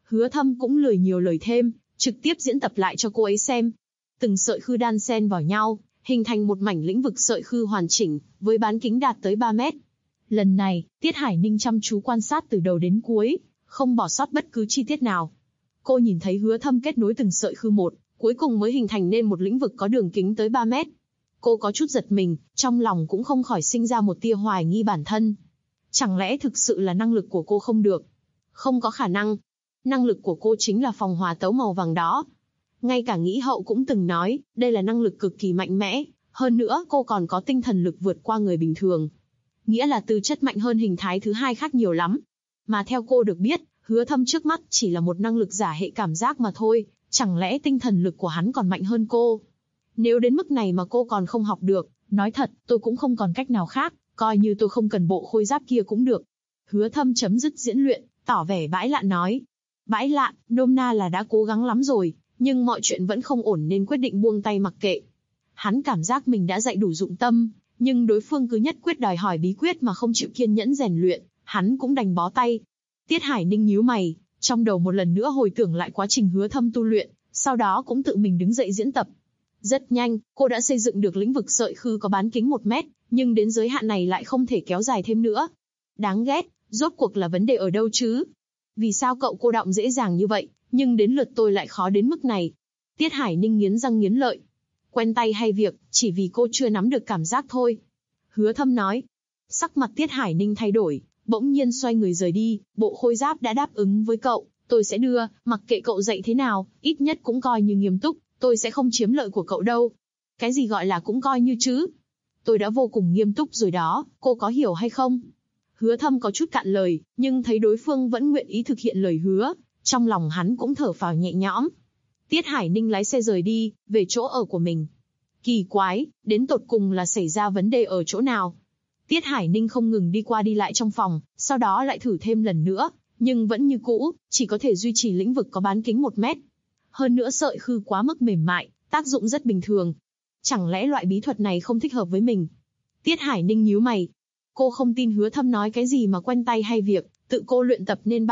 Hứa Thâm cũng lười nhiều lời thêm, trực tiếp diễn tập lại cho cô ấy xem. Từng sợi khư đan xen vào nhau, hình thành một mảnh lĩnh vực sợi khư hoàn chỉnh, với bán kính đạt tới 3 mét. Lần này, Tiết Hải Ninh chăm chú quan sát từ đầu đến cuối, không bỏ sót bất cứ chi tiết nào. Cô nhìn thấy Hứa Thâm kết nối từng sợi khư một, cuối cùng mới hình thành nên một lĩnh vực có đường kính tới 3 mét. Cô có chút giật mình, trong lòng cũng không khỏi sinh ra một tia hoài nghi bản thân. Chẳng lẽ thực sự là năng lực của cô không được? Không có khả năng. Năng lực của cô chính là phòng hòa tấu màu vàng đó. Ngay cả Nghĩ Hậu cũng từng nói, đây là năng lực cực kỳ mạnh mẽ, hơn nữa cô còn có tinh thần lực vượt qua người bình thường. Nghĩa là tư chất mạnh hơn hình thái thứ hai khác nhiều lắm. Mà theo cô được biết, Hứa Thâm trước mắt chỉ là một năng lực giả hệ cảm giác mà thôi, chẳng lẽ tinh thần lực của hắn còn mạnh hơn cô? Nếu đến mức này mà cô còn không học được, nói thật, tôi cũng không còn cách nào khác, coi như tôi không cần bộ khôi giáp kia cũng được. Hứa Thâm chấm dứt diễn luyện, tỏ vẻ bãi lạn nói. Bãi lạn, nôm na là đã cố gắng lắm rồi, nhưng mọi chuyện vẫn không ổn nên quyết định buông tay mặc kệ. Hắn cảm giác mình đã dạy đủ dụng tâm, nhưng đối phương cứ nhất quyết đòi hỏi bí quyết mà không chịu kiên nhẫn rèn luyện, hắn cũng đành bó tay. Tiết Hải Ninh nhíu mày, trong đầu một lần nữa hồi tưởng lại quá trình Hứa Thâm tu luyện, sau đó cũng tự mình đứng dậy diễn tập. Rất nhanh, cô đã xây dựng được lĩnh vực sợi khư có bán kính 1 mét, nhưng đến giới hạn này lại không thể kéo dài thêm nữa. Đáng ghét, rốt cuộc là vấn đề ở đâu chứ? Vì sao cậu cô đọng dễ dàng như vậy, nhưng đến lượt tôi lại khó đến mức này? Tiết Hải Ninh nghiến răng nghiến lợi. Quen tay hay việc, chỉ vì cô chưa nắm được cảm giác thôi. Hứa Thâm nói. Sắc mặt Tiết Hải Ninh thay đổi, bỗng nhiên xoay người rời đi, bộ khôi giáp đã đáp ứng với cậu, tôi sẽ đưa, mặc kệ cậu dạy thế nào, ít nhất cũng coi như nghiêm túc, tôi sẽ không chiếm lợi của cậu đâu. Cái gì gọi là cũng coi như chứ? Tôi đã vô cùng nghiêm túc rồi đó, cô có hiểu hay không? Hứa Thâm có chút cạn lời, nhưng thấy đối phương vẫn nguyện ý thực hiện lời hứa, trong lòng hắn cũng thở phào nhẹ nhõm. Tiết Hải Ninh lái xe rời đi, về chỗ ở của mình. Kỳ quái, đến tột cùng là xảy ra vấn đề ở chỗ nào? Tiết Hải Ninh không ngừng đi qua đi lại trong phòng, sau đó lại thử thêm lần nữa, nhưng vẫn như cũ, chỉ có thể duy trì lĩnh vực có bán kính 1 mét. Hơn nữa sợi khư quá mức mềm mại, tác dụng rất bình thường. Chẳng lẽ loại bí thuật này không thích hợp với mình? Tiết Hải Ninh nhíu mày. Cô không tin Hứa Thâm nói cái gì mà quen tay hay việc, tự cô luyện tập nên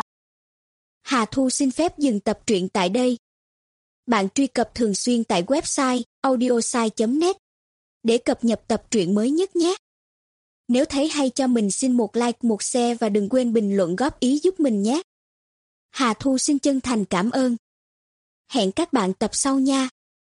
Hà Thu xin phép dừng tập truyện tại đây. Bạn truy cập thường xuyên tại website audiosai.net để cập nhật tập truyện mới nhất nhé. Nếu thấy hay cho mình xin một like, một share và đừng quên bình luận góp ý giúp mình nhé. Hà Thu xin chân thành cảm ơn. Hẹn các bạn tập sau nha.